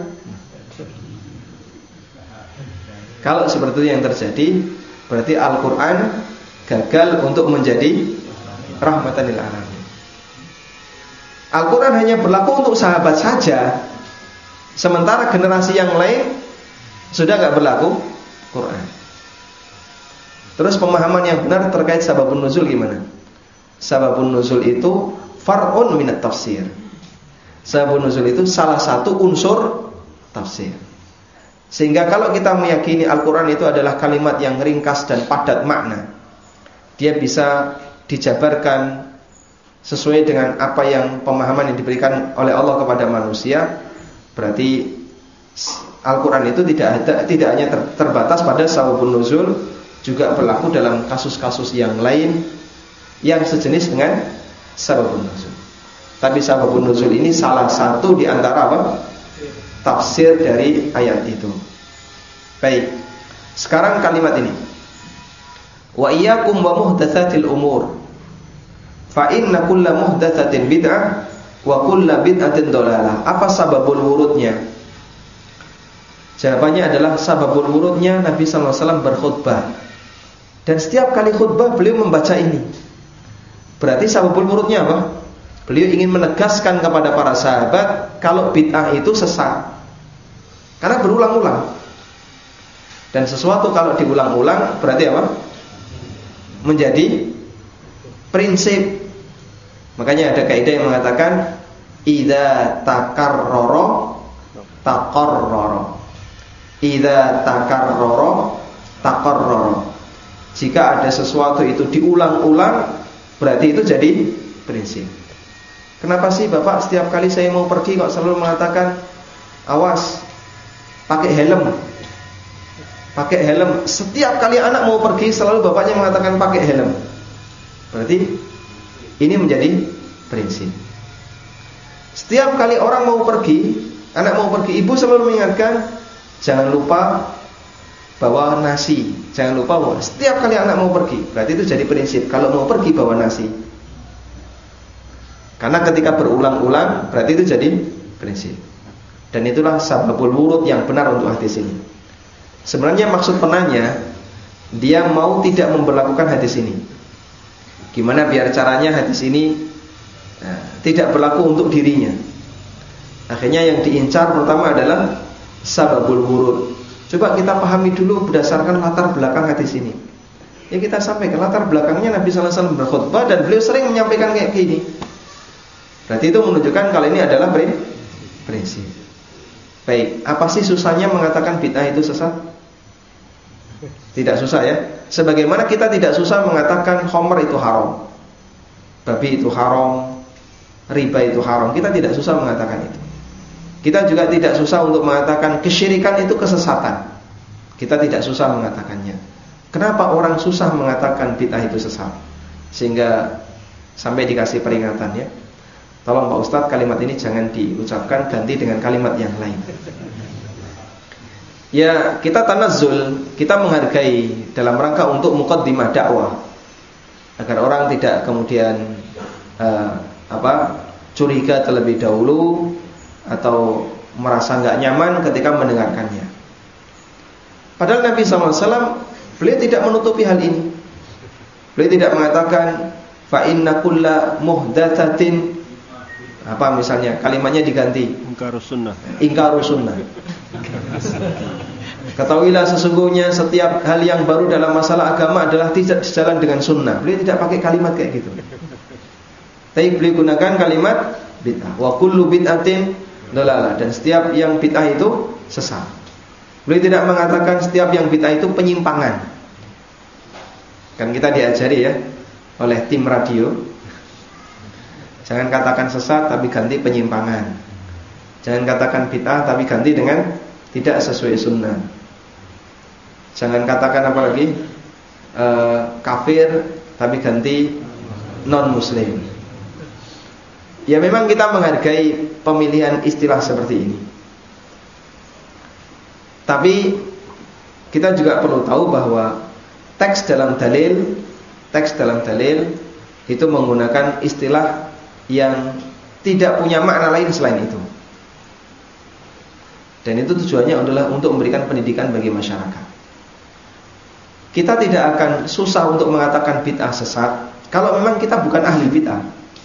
Kalau seperti itu yang terjadi, berarti Al-Quran gagal untuk menjadi rahmatan lil alamin. Al-Quran hanya berlaku untuk sahabat saja, sementara generasi yang lain sudah nggak berlaku Quran. Terus pemahaman yang benar terkait sababun nuzul gimana? Sababun nuzul itu far'un minat tafsir. Sababun nuzul itu salah satu unsur tafsir. Sehingga kalau kita meyakini Al-Quran itu adalah kalimat yang ringkas dan padat makna, dia bisa dijabarkan sesuai dengan apa yang pemahaman yang diberikan oleh Allah kepada manusia, berarti Al-Quran itu tidak ada, tidak hanya ter, terbatas pada sababun nuzul, juga berlaku dalam kasus-kasus yang lain yang sejenis dengan sababun nuzul. Tapi sababun nuzul ini salah satu di antara apa? Tafsir dari ayat itu. Baik. Sekarang kalimat ini. Wa iyyakum wa muhdatsatil umur. Fa inna kulla muhdatsatin bid'ah wa kulla bid'atin dhalalah. Apa sababul wurudnya? Jawabannya adalah sababul wurudnya Nabi sallallahu alaihi wasallam berkhutbah. Dan setiap kali khutbah beliau membaca ini. Berarti sababul wurudnya apa? Beliau ingin menegaskan kepada para sahabat kalau bid'ah itu sesat. Karena berulang-ulang. Dan sesuatu kalau diulang-ulang berarti apa? Menjadi prinsip. Makanya ada kaidah yang mengatakan idza takarrara taqarrara. Idza takarrara taqarrara. Jika ada sesuatu itu diulang-ulang berarti itu jadi prinsip. Kenapa sih Bapak setiap kali saya mau pergi kok selalu mengatakan awas pakai helm? Pakai helm. Setiap kali anak mau pergi selalu bapaknya mengatakan pakai helm. Berarti ini menjadi prinsip. Setiap kali orang mau pergi, anak mau pergi, ibu selalu mengingatkan jangan lupa bawa nasi. Jangan lupa bawa. Setiap kali anak mau pergi, berarti itu jadi prinsip. Kalau mau pergi bawa nasi. Karena ketika berulang-ulang berarti itu jadi prinsip. Dan itulah sababul wurud yang benar untuk hadis ini. Sebenarnya maksud penanya, dia mau tidak memberlakukan hadis ini. Gimana biar caranya hadis ini nah, tidak berlaku untuk dirinya. Akhirnya yang diincar pertama adalah sababul wurud. Coba kita pahami dulu berdasarkan latar belakang hadis ini. Ya kita sampaikan latar belakangnya Nabi sallallahu alaihi wasallam berkhutbah dan beliau sering menyampaikan kayak gini. Berarti itu menunjukkan kalau ini adalah prinsip. Baik, apa sih susahnya mengatakan bid'ah itu sesat? Tidak susah ya. Sebagaimana kita tidak susah mengatakan khamr itu haram, babi itu haram, riba itu haram. Kita tidak susah mengatakan itu. Kita juga tidak susah untuk mengatakan kesyirikan itu kesesatan. Kita tidak susah mengatakannya. Kenapa orang susah mengatakan bid'ah itu sesat? Sehingga sampai dikasih peringatan ya. Tolong Pak Ustadz kalimat ini jangan diucapkan, ganti dengan kalimat yang lain. Ya kita tanazzul, kita menghargai dalam rangka untuk muqaddimah dakwah, agar orang tidak kemudian uh, apa curiga terlebih dahulu atau merasa nggak nyaman ketika mendengarkannya. Padahal Nabi sallallahu alaihi wasallam beliau tidak menutupi hal ini. Beliau tidak mengatakan fa inna kulla muhdatsatin apa misalnya kalimatnya diganti ingkarus sunnah. Ingkarus sunnah. Ketahuilah sesungguhnya setiap hal yang baru dalam masalah agama adalah tidak sejalan dengan sunnah. Beliau tidak pakai kalimat kayak gitu. Tapi beliau gunakan kalimat bid'ah. Wa kullu bid'atin dhalalah, dan setiap yang bid'ah itu sesat. Beliau tidak mengatakan setiap yang bid'ah itu penyimpangan. Kan kita diajari ya oleh tim radio. Jangan katakan sesat tapi ganti penyimpangan. Jangan katakan bid'ah tapi ganti dengan tidak sesuai sunnah. Jangan katakan apa lagi e, kafir tapi ganti non muslim. Ya memang kita menghargai pemilihan istilah seperti ini. Tapi kita juga perlu tahu bahwa teks dalam dalil, teks dalam dalil itu menggunakan istilah yang tidak punya makna lain selain itu. Dan itu tujuannya adalah untuk memberikan pendidikan bagi masyarakat. Kita tidak akan susah untuk mengatakan bid'ah sesat kalau memang kita bukan ahli bid'ah.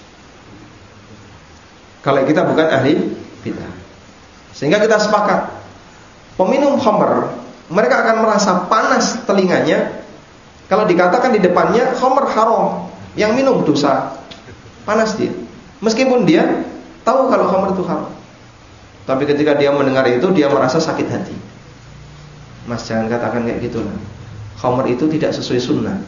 Kalau kita bukan ahli bid'ah. Sehingga kita sepakat, peminum khamr mereka akan merasa panas telinganya kalau dikatakan di depannya khamr haram, yang minum dosa. Panas dia. Meskipun dia tahu kalau khamr itu haram. Tapi ketika dia mendengar itu dia merasa sakit hati. Mas jangan katakan kayak gitu lah. Khamr itu tidak sesuai sunnah.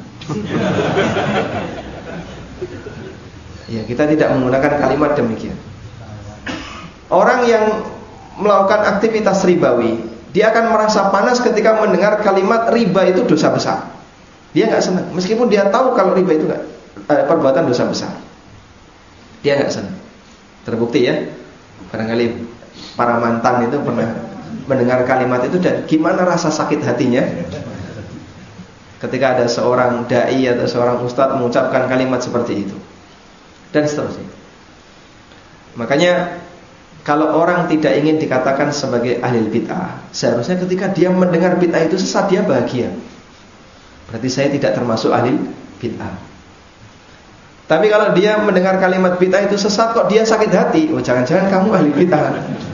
Ya, kita tidak menggunakan kalimat demikian. Orang yang melakukan aktivitas ribawi, dia akan merasa panas ketika mendengar kalimat riba itu dosa besar. Dia nggak senang, meskipun dia tahu kalau riba itu nggak eh, perbuatan dosa besar. Dia nggak senang. Terbukti ya, barangkali para mantan itu pernah mendengar kalimat itu dan gimana rasa sakit hatinya ketika ada seorang dai atau seorang ustadz mengucapkan kalimat seperti itu dan seterusnya. Makanya kalau orang tidak ingin dikatakan sebagai ahli bid'ah, seharusnya ketika dia mendengar bid'ah itu sesat dia bahagia. Berarti saya tidak termasuk ahli bid'ah. Tapi kalau dia mendengar kalimat bid'ah itu sesat kok dia sakit hati, oh jangan-jangan kamu ahli bid'ah.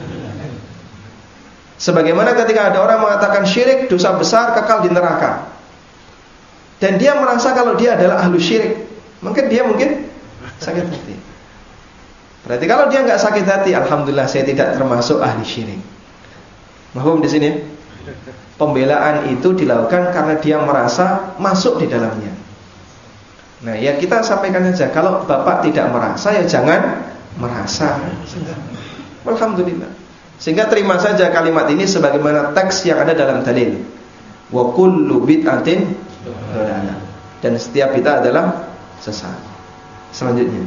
Sebagaimana ketika ada orang mengatakan syirik dosa besar kekal di neraka, dan dia merasa kalau dia adalah ahlu syirik, mungkin dia mungkin sakit hati. Berarti kalau dia nggak sakit hati, alhamdulillah saya tidak termasuk ahli syirik. Mahfum di sini? Pembelaan itu dilakukan karena dia merasa masuk di dalamnya. Nah, ya kita sampaikan saja, kalau Bapak tidak merasa ya jangan merasa. Alhamdulillah. Sehingga terima saja kalimat ini sebagaimana teks yang ada dalam dalil. Wa kullu bid'atin dhalalah. Dan setiap bid'ah adalah sesat. Selanjutnya,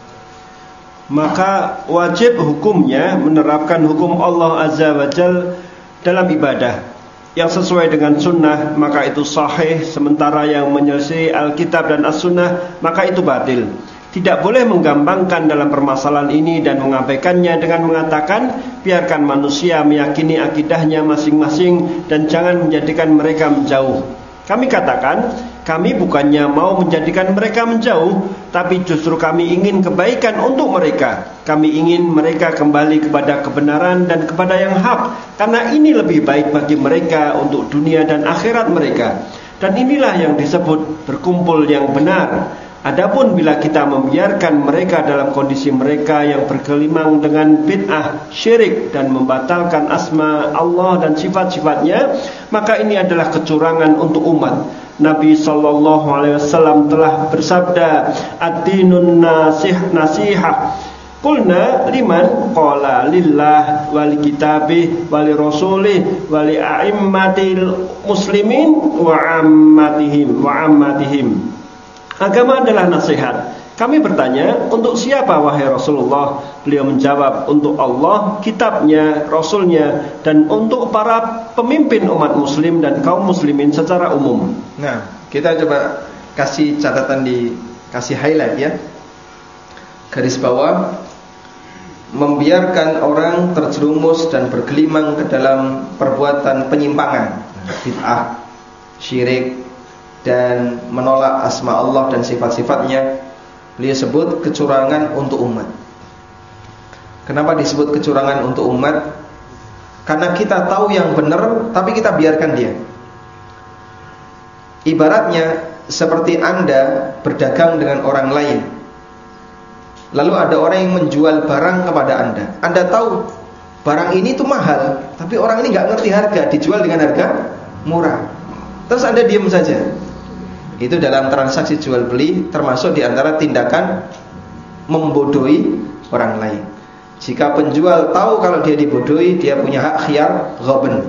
maka wajib hukumnya menerapkan hukum Allah Azza wa Jalla dalam ibadah yang sesuai dengan sunnah, maka itu sahih. Sementara yang menyelisih Alkitab dan As-Sunnah, maka itu batil. Tidak boleh menggampangkan dalam permasalahan ini dan mengabaikannya dengan mengatakan biarkan manusia meyakini akidahnya masing-masing dan jangan menjadikan mereka menjauh. Kami katakan, kami bukannya mau menjadikan mereka menjauh, tapi justru kami ingin kebaikan untuk mereka. Kami ingin mereka kembali kepada kebenaran dan kepada yang hak, karena ini lebih baik bagi mereka untuk dunia dan akhirat mereka. Dan inilah yang disebut berkumpul yang benar. Adapun bila kita membiarkan mereka dalam kondisi mereka yang bergelimang dengan bid'ah, syirik dan membatalkan asma Allah dan sifat-sifatnya, maka ini adalah kecurangan untuk umat. Nabi sallallahu alaihi wasallam telah bersabda, ad-dinun nasih nasihah. Qulna liman? Qala lillah wali kitabih wali rasulih wali a'immatil muslimin wa ammatihim wa ammatihim. Agama adalah nasihat. Kami bertanya, untuk siapa wahai Rasulullah? Beliau menjawab, untuk Allah, kitabnya, Rasulnya, dan untuk para pemimpin umat muslim dan kaum muslimin secara umum. Nah, kita coba kasih catatan di, kasih highlight ya. Garis bawah, membiarkan orang terjerumus dan bergelimang ke dalam perbuatan penyimpangan, bid'ah, syirik, dan menolak asma Allah dan sifat-sifatnya, beliau sebut kecurangan untuk umat. Kenapa disebut kecurangan untuk umat? Karena kita tahu yang benar, tapi kita biarkan dia. Ibaratnya seperti Anda berdagang dengan orang lain, lalu ada orang yang menjual barang kepada Anda. Anda tahu barang ini tuh mahal, tapi orang ini nggak ngerti harga, dijual dengan harga murah. Terus Anda diam saja. Itu dalam transaksi jual beli termasuk diantara tindakan membodohi orang lain. Jika penjual tahu kalau dia dibodohi, dia punya hak khiyar ghaban.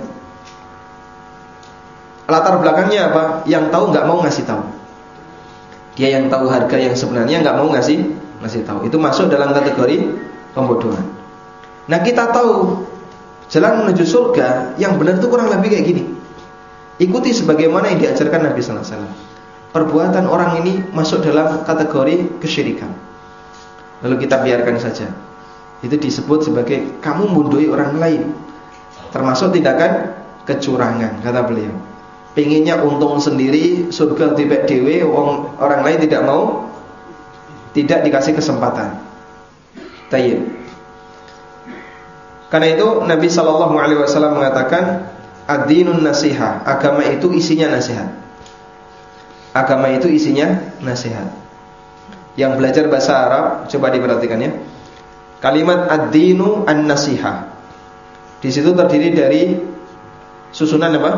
Latar belakangnya apa? Yang tahu nggak mau ngasih tahu. Dia yang tahu harga yang sebenarnya nggak mau ngasih ngasih tahu. Itu masuk dalam kategori pembodohan. Nah, kita tahu jalan menuju surga yang benar itu kurang lebih kayak gini. Ikuti sebagaimana yang diajarkan Nabi sallallahu alaihi wasallam. Perbuatan orang ini masuk dalam kategori kesyirikan, lalu kita biarkan saja. Itu disebut sebagai kamu membodohi orang lain, termasuk tindakan kecurangan, kata beliau. Pengennya untung sendiri, surga tibek dewe, orang lain tidak mau, tidak dikasih kesempatan. Tayyib. Karena itu Nabi sallallahu alaihi wasallam mengatakan, ad-dinun nasihah, agama itu isinya nasihat. Agama itu isinya nasihat. Yang belajar bahasa Arab, coba diperhatikan ya. Kalimat ad-dinu an-nasihah, di situ terdiri dari susunan apa?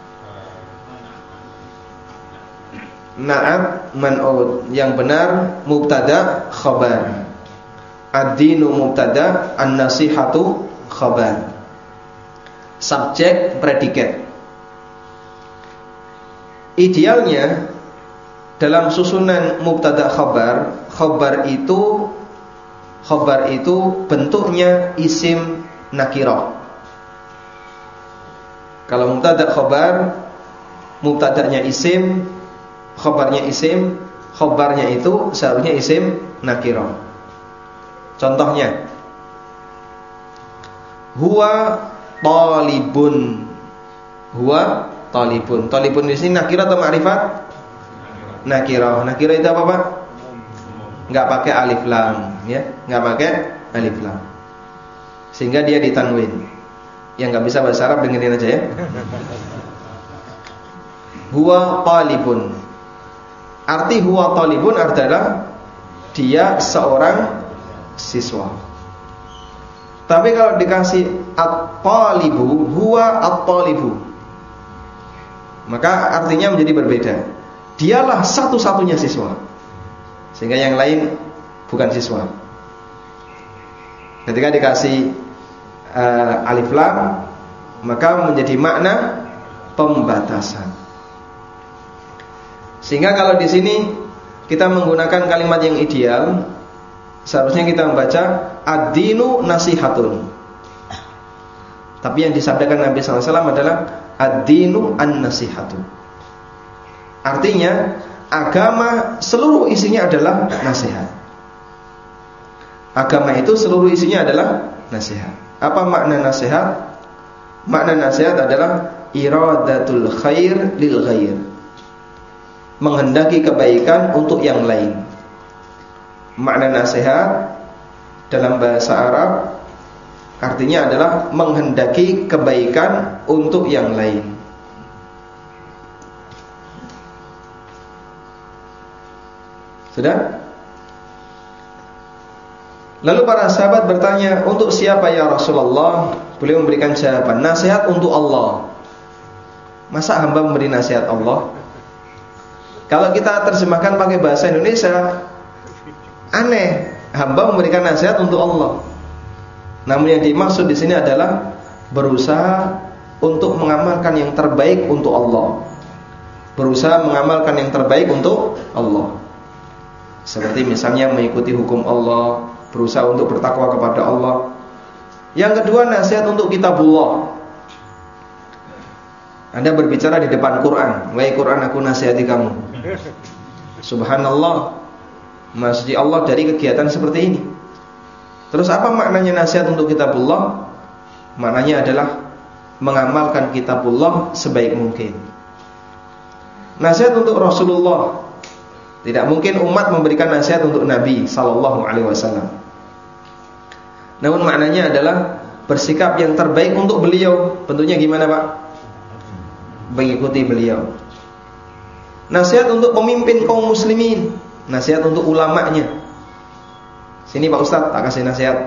Na'at, man'ud. Yang benar mubtada khabar. Ad-dinu mubtada, an-nasihatu khabar. Subjek, predikat. Idealnya dalam susunan mubtada khabar, khabar itu khabar itu bentuknya isim nakirah. Kalau mubtada khobar, mubtadanya isim, khobarnya isim, khobarnya itu seharusnya isim nakirah. Contohnya, huwa talibun. Huwa talibun. Talibun di sini nakirah atau ma'rifat? Nakirah. Nakirah itu apa, Pak? Enggak pakai alif lam, ya. Enggak pakai alif lam. Sehingga dia ditanwin. Yang enggak bisa bahasa Arab dengerin aja ya. Huwa talibun. Arti huwa talibun adalah dia seorang siswa. Tapi kalau dikasih at-talibu, huwa at-talibu, maka artinya menjadi berbeda. Dialah satu-satunya siswa, sehingga yang lain bukan siswa. Ketika dikasih uh, alif lam, maka menjadi makna pembatasan. Sehingga kalau di sini kita menggunakan kalimat yang ideal, seharusnya kita membaca ad-dinu nasihatun. Tapi yang disabdakan Nabi sallallahu alaihi wasallam adalah ad-dinu an-nasihatu. Artinya agama seluruh isinya adalah nasihat. Agama itu seluruh isinya adalah nasihat. Apa makna nasihat? Makna nasihat adalah iradatul khair lil ghair, menghendaki kebaikan untuk yang lain. Makna nasihat dalam bahasa Arab artinya adalah menghendaki kebaikan untuk yang lain. Sudah? Lalu para sahabat bertanya, untuk siapa ya Rasulullah? Beliau memberikan jawaban, nasihat untuk Allah. Masa hamba memberi nasihat Allah? Kalau kita terjemahkan pakai bahasa Indonesia, aneh, hamba memberikan nasihat untuk Allah. Namun yang dimaksud di sini adalah berusaha untuk mengamalkan yang terbaik untuk Allah. Berusaha mengamalkan yang terbaik untuk Allah. Seperti misalnya mengikuti hukum Allah, berusaha untuk bertakwa kepada Allah. Yang kedua, nasihat untuk kitabullah. Anda berbicara di depan Quran, wahai Quran, aku nasihati kamu. Subhanallah, maksud Allah dari kegiatan seperti ini. Terus apa maknanya nasihat untuk kitabullah? Maknanya adalah mengamalkan kitabullah sebaik mungkin. Nasihat untuk Rasulullah. Tidak mungkin umat memberikan nasihat untuk Nabi sallallahu alaihi wasallam. Namun maknanya adalah bersikap yang terbaik untuk beliau. Bentuknya gimana, Pak? Mengikuti beliau. Nasihat untuk pemimpin kaum muslimin, nasihat untuk ulamanya. Sini Pak Ustadz, tak kasih nasihat.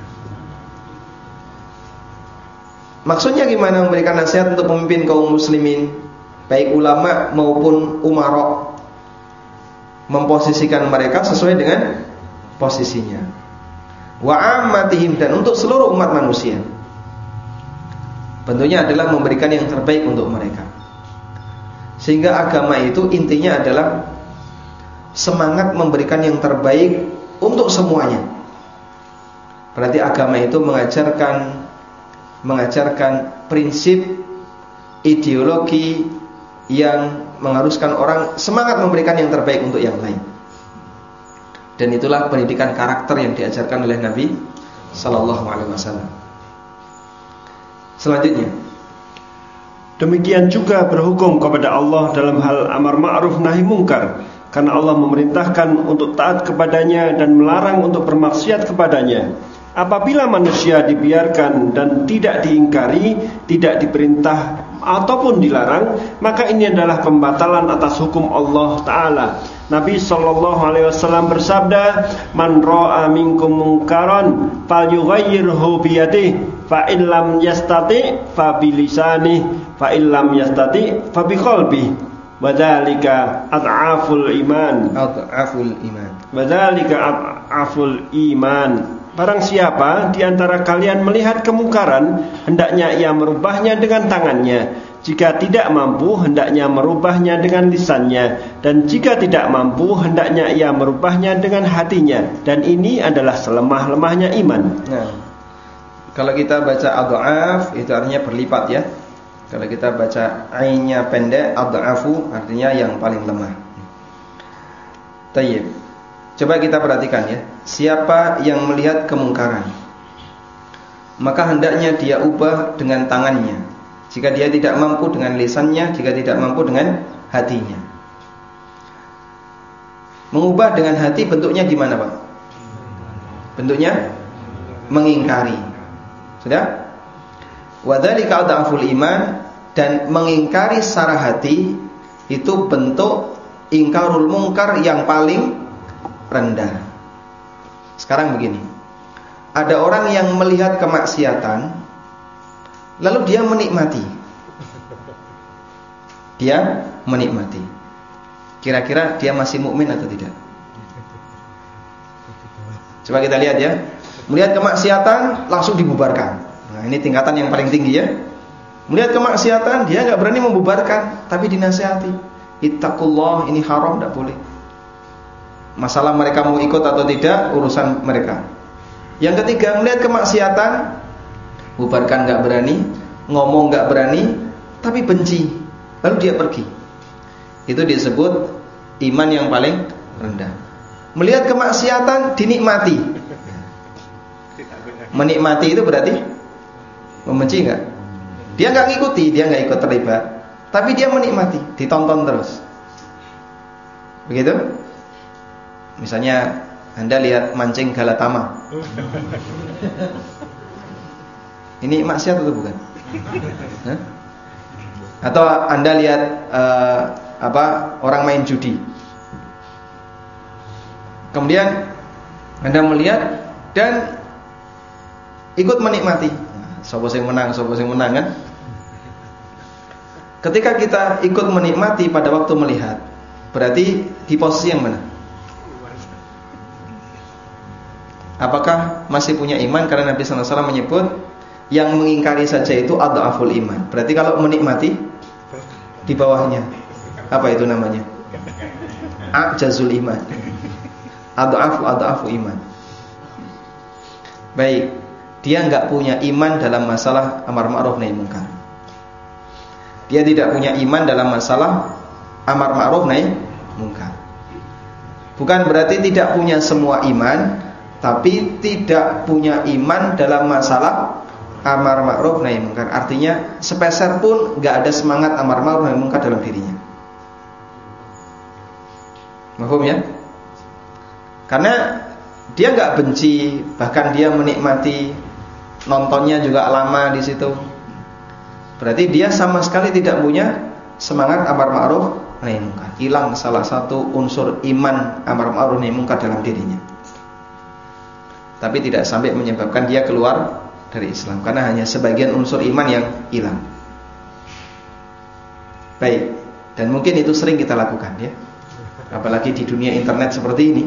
Maksudnya gimana memberikan nasihat untuk pemimpin kaum muslimin, baik ulama maupun umara, memposisikan mereka sesuai dengan posisinya. Wa ammatihim, dan untuk seluruh umat manusia. Bentuknya adalah memberikan yang terbaik untuk mereka. Sehingga agama itu intinya adalah semangat memberikan yang terbaik untuk semuanya. Berarti agama itu mengajarkan mengajarkan prinsip ideologi yang mengharuskan orang semangat memberikan yang terbaik untuk yang lain. Dan itulah pendidikan karakter yang diajarkan oleh Nabi sallallahu alaihi wasallam. Selanjutnya, demikian juga berhukum kepada Allah dalam hal amar ma'ruf nahi mungkar, karena Allah memerintahkan untuk taat kepadanya dan melarang untuk bermaksiat kepadanya. Apabila manusia dibiarkan dan tidak diingkari, tidak diperintah ataupun dilarang, maka ini adalah pembatalan atas hukum Allah Ta'ala. Nabi sallallahu alaihi wasallam bersabda, "Man ra'a minkum munkaran falyughayyirhu biyadihi, fa in lam yastati fa bilisanihi, fa in lam yastati fa biqalbihi, wa dzalika ad'aful iman." Ad'aful iman. Wa dzalika ad'aful iman. Barang siapa di antara kalian melihat kemungkaran, hendaknya ia merubahnya dengan tangannya. Jika tidak mampu, hendaknya merubahnya dengan lisannya. Dan jika tidak mampu, hendaknya ia merubahnya dengan hatinya. Dan ini adalah selemah-lemahnya iman. Nah, kalau kita baca ad'af, itu artinya berlipat ya. Kalau kita baca ainnya pendek, ad'afu artinya yang paling lemah. Tayyib. Coba kita perhatikan ya. Siapa yang melihat kemungkaran, maka hendaknya dia ubah dengan tangannya. Jika dia tidak mampu dengan lisannya, jika tidak mampu dengan hatinya. Mengubah dengan hati bentuknya gimana, Pak? Bentuknya mengingkari. Sudah? Wadzalika adhaful iman, dan mengingkari secara hati itu bentuk ingkarul mungkar yang paling rendah. Sekarang begini. Ada orang yang melihat kemaksiatan lalu dia menikmati. Dia menikmati. Kira-kira dia masih mukmin atau tidak? Coba kita lihat ya. Melihat kemaksiatan langsung dibubarkan. Nah, ini tingkatan yang paling tinggi ya. Melihat kemaksiatan dia enggak berani membubarkan, tapi dinasihati. Ittaqullah, ini haram, enggak boleh. Masalah mereka mau ikut atau tidak urusan mereka. Yang ketiga, melihat kemaksiatan bubarkan enggak berani, ngomong enggak berani, tapi benci. Lalu dia pergi. Itu disebut iman yang paling rendah. Melihat kemaksiatan dinikmati. Menikmati itu berarti membenci enggak? Dia enggak ngikuti, dia enggak ikut terlibat, tapi dia menikmati, ditonton terus. Begitu? Misalnya Anda lihat mancing Galatama. Ini maksiat atau bukan? Hah? Atau Anda lihat uh, apa orang main judi. Kemudian Anda melihat dan ikut menikmati. Sopo sing menang, sopo sing menang kan? Ketika kita ikut menikmati pada waktu melihat, berarti di posisi yang mana? Apakah masih punya iman? Karena Nabi sallallahu alaihi wasallam menyebut yang mengingkari saja itu adhaful iman. Berarti kalau menikmati di bawahnya, apa itu namanya? A'jazul iman. Adhafu adhafu iman. Baik, dia enggak punya iman dalam masalah amar ma'ruf nahi munkar. Dia tidak punya iman dalam masalah amar ma'ruf nahi munkar. Bukan berarti tidak punya semua iman, tapi tidak punya iman dalam masalah amar ma'ruf nahi munkar. Artinya sepeser pun enggak ada semangat amar ma'ruf nahi munkar dalam dirinya. Paham ya? Karena dia enggak benci, bahkan dia menikmati, nontonnya juga lama di situ. Berarti dia sama sekali tidak punya semangat amar ma'ruf nahi munkar. Hilang salah satu unsur iman amar ma'ruf nahi munkar dalam dirinya. Tapi tidak sampai menyebabkan dia keluar dari Islam, karena hanya sebagian unsur iman yang hilang. Baik, dan mungkin itu sering kita lakukan ya. Apalagi di dunia internet seperti ini.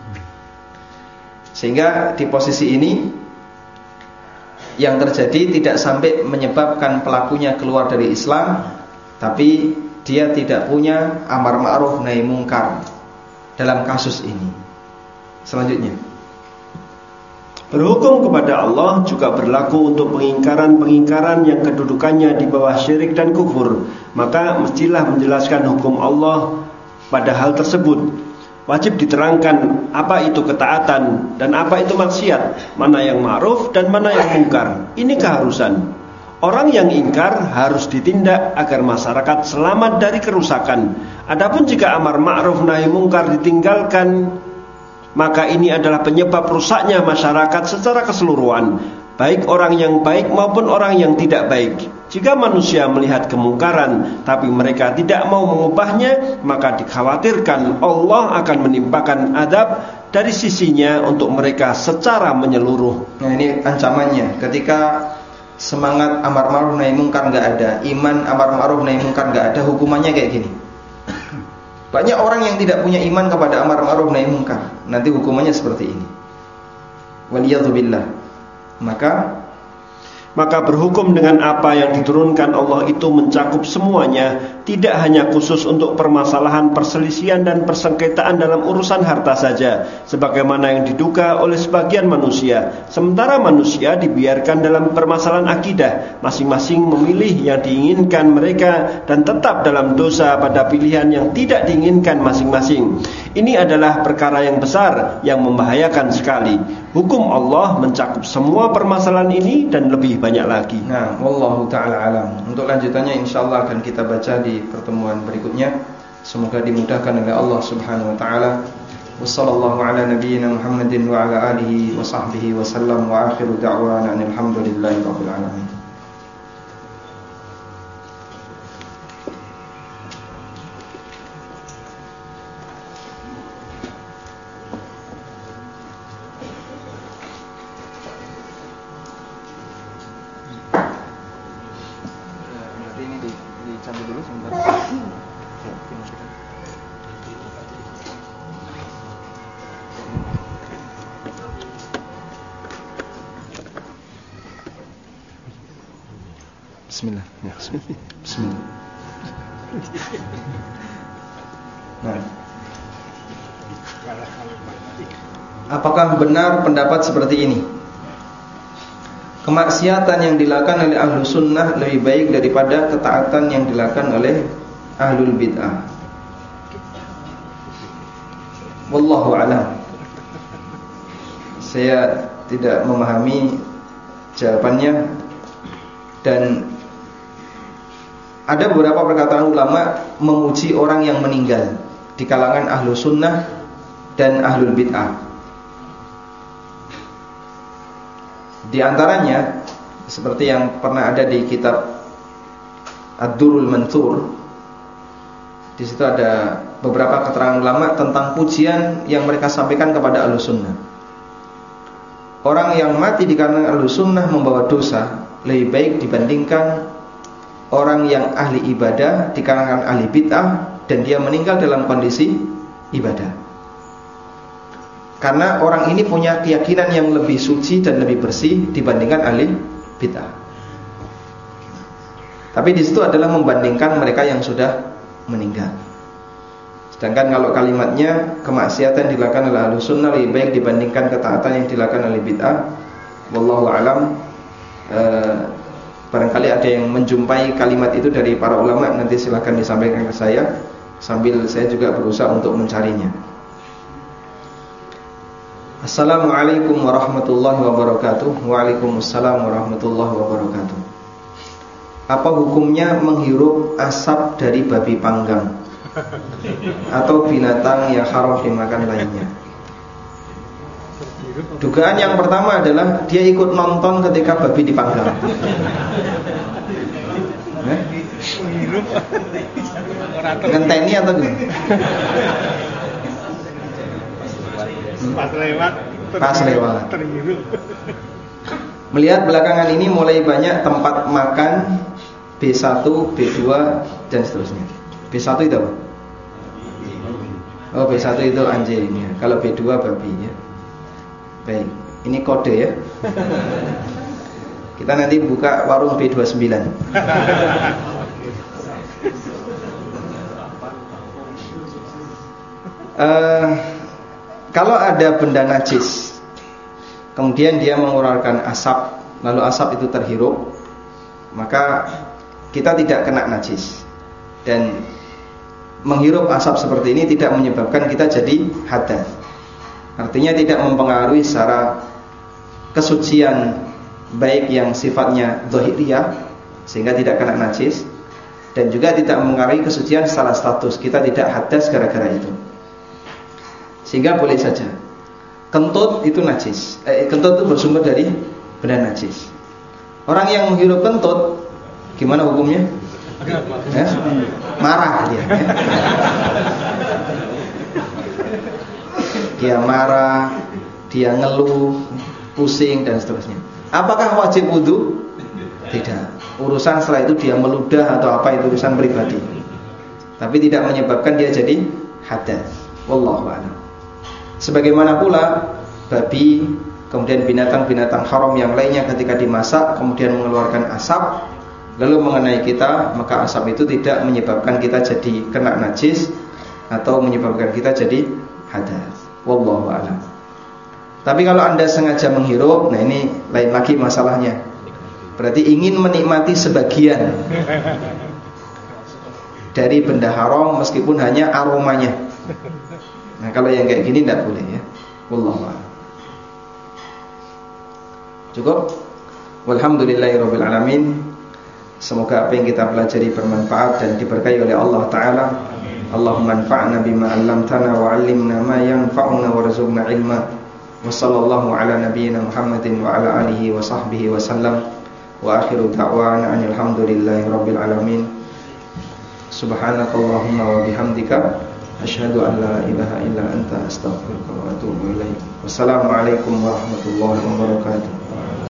Sehingga di posisi ini yang terjadi tidak sampai menyebabkan pelakunya keluar dari Islam, tapi dia tidak punya amar ma'ruf nahi munkar dalam kasus ini. Selanjutnya, berhukum kepada Allah juga berlaku untuk pengingkaran-pengingkaran yang kedudukannya di bawah syirik dan kufur. Maka mestilah menjelaskan hukum Allah pada hal tersebut. Wajib diterangkan apa itu ketaatan dan apa itu maksiat, mana yang ma'ruf dan mana yang mungkar. Ini keharusan. Orang yang ingkar harus ditindak agar masyarakat selamat dari kerusakan. Adapun jika amar ma'ruf nahi mungkar ditinggalkan, maka ini adalah penyebab rusaknya masyarakat secara keseluruhan, baik orang yang baik maupun orang yang tidak baik. Jika manusia melihat kemungkaran tapi mereka tidak mau mengubahnya, maka dikhawatirkan Allah akan menimpakan adab dari sisinya untuk mereka secara menyeluruh. Nah, ini ancamannya. Ketika semangat amar ma'ruf nahi munkar enggak ada, iman amar ma'ruf nahi munkar enggak ada, hukumannya kayak gini. Banyak orang yang tidak punya iman kepada amar ma'ruf nahi munkar, nanti hukumannya seperti ini. Waliyadzubillah. Maka Maka berhukum dengan apa yang diturunkan Allah itu mencakup semuanya, tidak hanya khusus untuk permasalahan perselisihan dan persengketaan dalam urusan harta saja, sebagaimana yang diduga oleh sebagian manusia. Sementara manusia dibiarkan dalam permasalahan akidah, masing-masing memilih yang diinginkan mereka dan tetap dalam dosa pada pilihan yang tidak diinginkan masing-masing. Ini adalah perkara yang besar yang membahayakan sekali. Hukum Allah mencakup semua permasalahan ini dan lebih banyak lagi. Nah, wallahu taala alam. Untuk lanjutannya insyaallah akan kita baca di pertemuan berikutnya. Semoga dimudahkan oleh Allah Subhanahu wa taala. Wassallallahu ala nabiyyina Muhammadin wa ala alihi wa sahbihi wasallam wa akhiru da'wana alhamdulillahi rabbil alamin. Bismillah. Ya, bismillah. Nah. Apakah benar pendapat seperti ini? Kemaksiatan yang dilakukan oleh ahlu sunnah lebih baik daripada ketaatan yang dilakukan oleh ahlul bid'ah. Wallahu a'lam. Saya tidak memahami jawabannya, dan ada beberapa perkataan ulama memuji orang yang meninggal di kalangan ahlu sunnah dan ahlul bid'ah. Di antaranya seperti yang pernah ada di kitab Ad-Durrul Mansur. Di situ ada beberapa keterangan ulama tentang pujian yang mereka sampaikan kepada ahlu sunnah. Orang yang mati di kalangan ahlu sunnah membawa dosa lebih baik dibandingkan orang yang ahli ibadah di kalangan ahli bid'ah dan dia meninggal dalam kondisi ibadah. Karena orang ini punya keyakinan yang lebih suci dan lebih bersih dibandingkan ahli bid'ah. Tapi di situ adalah membandingkan mereka yang sudah meninggal. Sedangkan kalau kalimatnya kemaksiatan dilakukan oleh ahlu sunnah lebih baik dibandingkan ketaatan yang dilakukan oleh bid'ah, wallahu alam. Uh, barangkali ada yang menjumpai kalimat itu dari para ulama, nanti silahkan disampaikan ke saya, sambil saya juga berusaha untuk mencarinya. Assalamualaikum warahmatullahi wabarakatuh. Waalaikumsalam warahmatullahi wabarakatuh. Apa hukumnya menghirup asap dari babi panggang atau binatang yang haram dimakan lainnya? Dugaan yang pertama adalah dia ikut nonton ketika babi dipanggang. Eh? Ngenteni atau gimana? Pas lewat. Pas lewat. Melihat belakangan ini mulai banyak tempat makan B satu, B dua dan seterusnya. B satu itu apa? Oh, B satu itu anjingnya. Kalau B dua babinya. Baik, ini kode ya. Kita nanti buka warung B dua puluh sembilan. uh, Kalau ada benda najis, kemudian dia mengeluarkan asap, lalu asap itu terhirup, maka kita tidak kena najis. Dan menghirup asap seperti ini tidak menyebabkan kita jadi hadas. Artinya tidak mempengaruhi secara kesucian baik yang sifatnya zahiriyah sehingga tidak kena najis, dan juga tidak mempengaruhi kesucian secara status, kita tidak hadas gara-gara itu. Sehingga boleh saja. Kentut itu najis. Eh, kentut itu bersumber dari benda najis. Orang yang menghirup kentut gimana hukumnya? Ya? Marah dia. Ya? Dia marah, dia ngeluh, pusing dan seterusnya. Apakah wajib wudu? Tidak. Urusan setelah itu dia meludah atau apa itu urusan pribadi. Tapi tidak menyebabkan dia jadi hadas. Wallahu a'lam. Sebagaimana pula babi, kemudian binatang-binatang haram yang lainnya ketika dimasak kemudian mengeluarkan asap lalu mengenai kita, maka asap itu tidak menyebabkan kita jadi kena najis atau menyebabkan kita jadi hadas. Wallahu a'lam. Tapi kalau Anda sengaja menghirup, nah ini lain lagi masalahnya. Berarti ingin menikmati sebagian dari benda haram meskipun hanya aromanya. Nah kalau yang kayak gini tidak boleh ya. Wallahu a'lam. Cukup. Walhamdulillahirabbil alamin. Semoga apa yang kita pelajari bermanfaat dan diberkahi oleh Allah Ta'ala. Allahumma anfa'na bima 'allamtana wa 'allimna ma yanfa'una warzuqna ilma. Wa sallallahu ala nabiyyina Muhammadin wa ala alihi wa sahbihi wa sallam. Wa akhiru da'wana anil hamdulillahi rabbil alamin. Subhanakallahumma wa bihamdika asyhadu an la ilaha illa anta astaghfiruka wa atubu ilaik. Wassalamualaikum warahmatullahi wabarakatuh.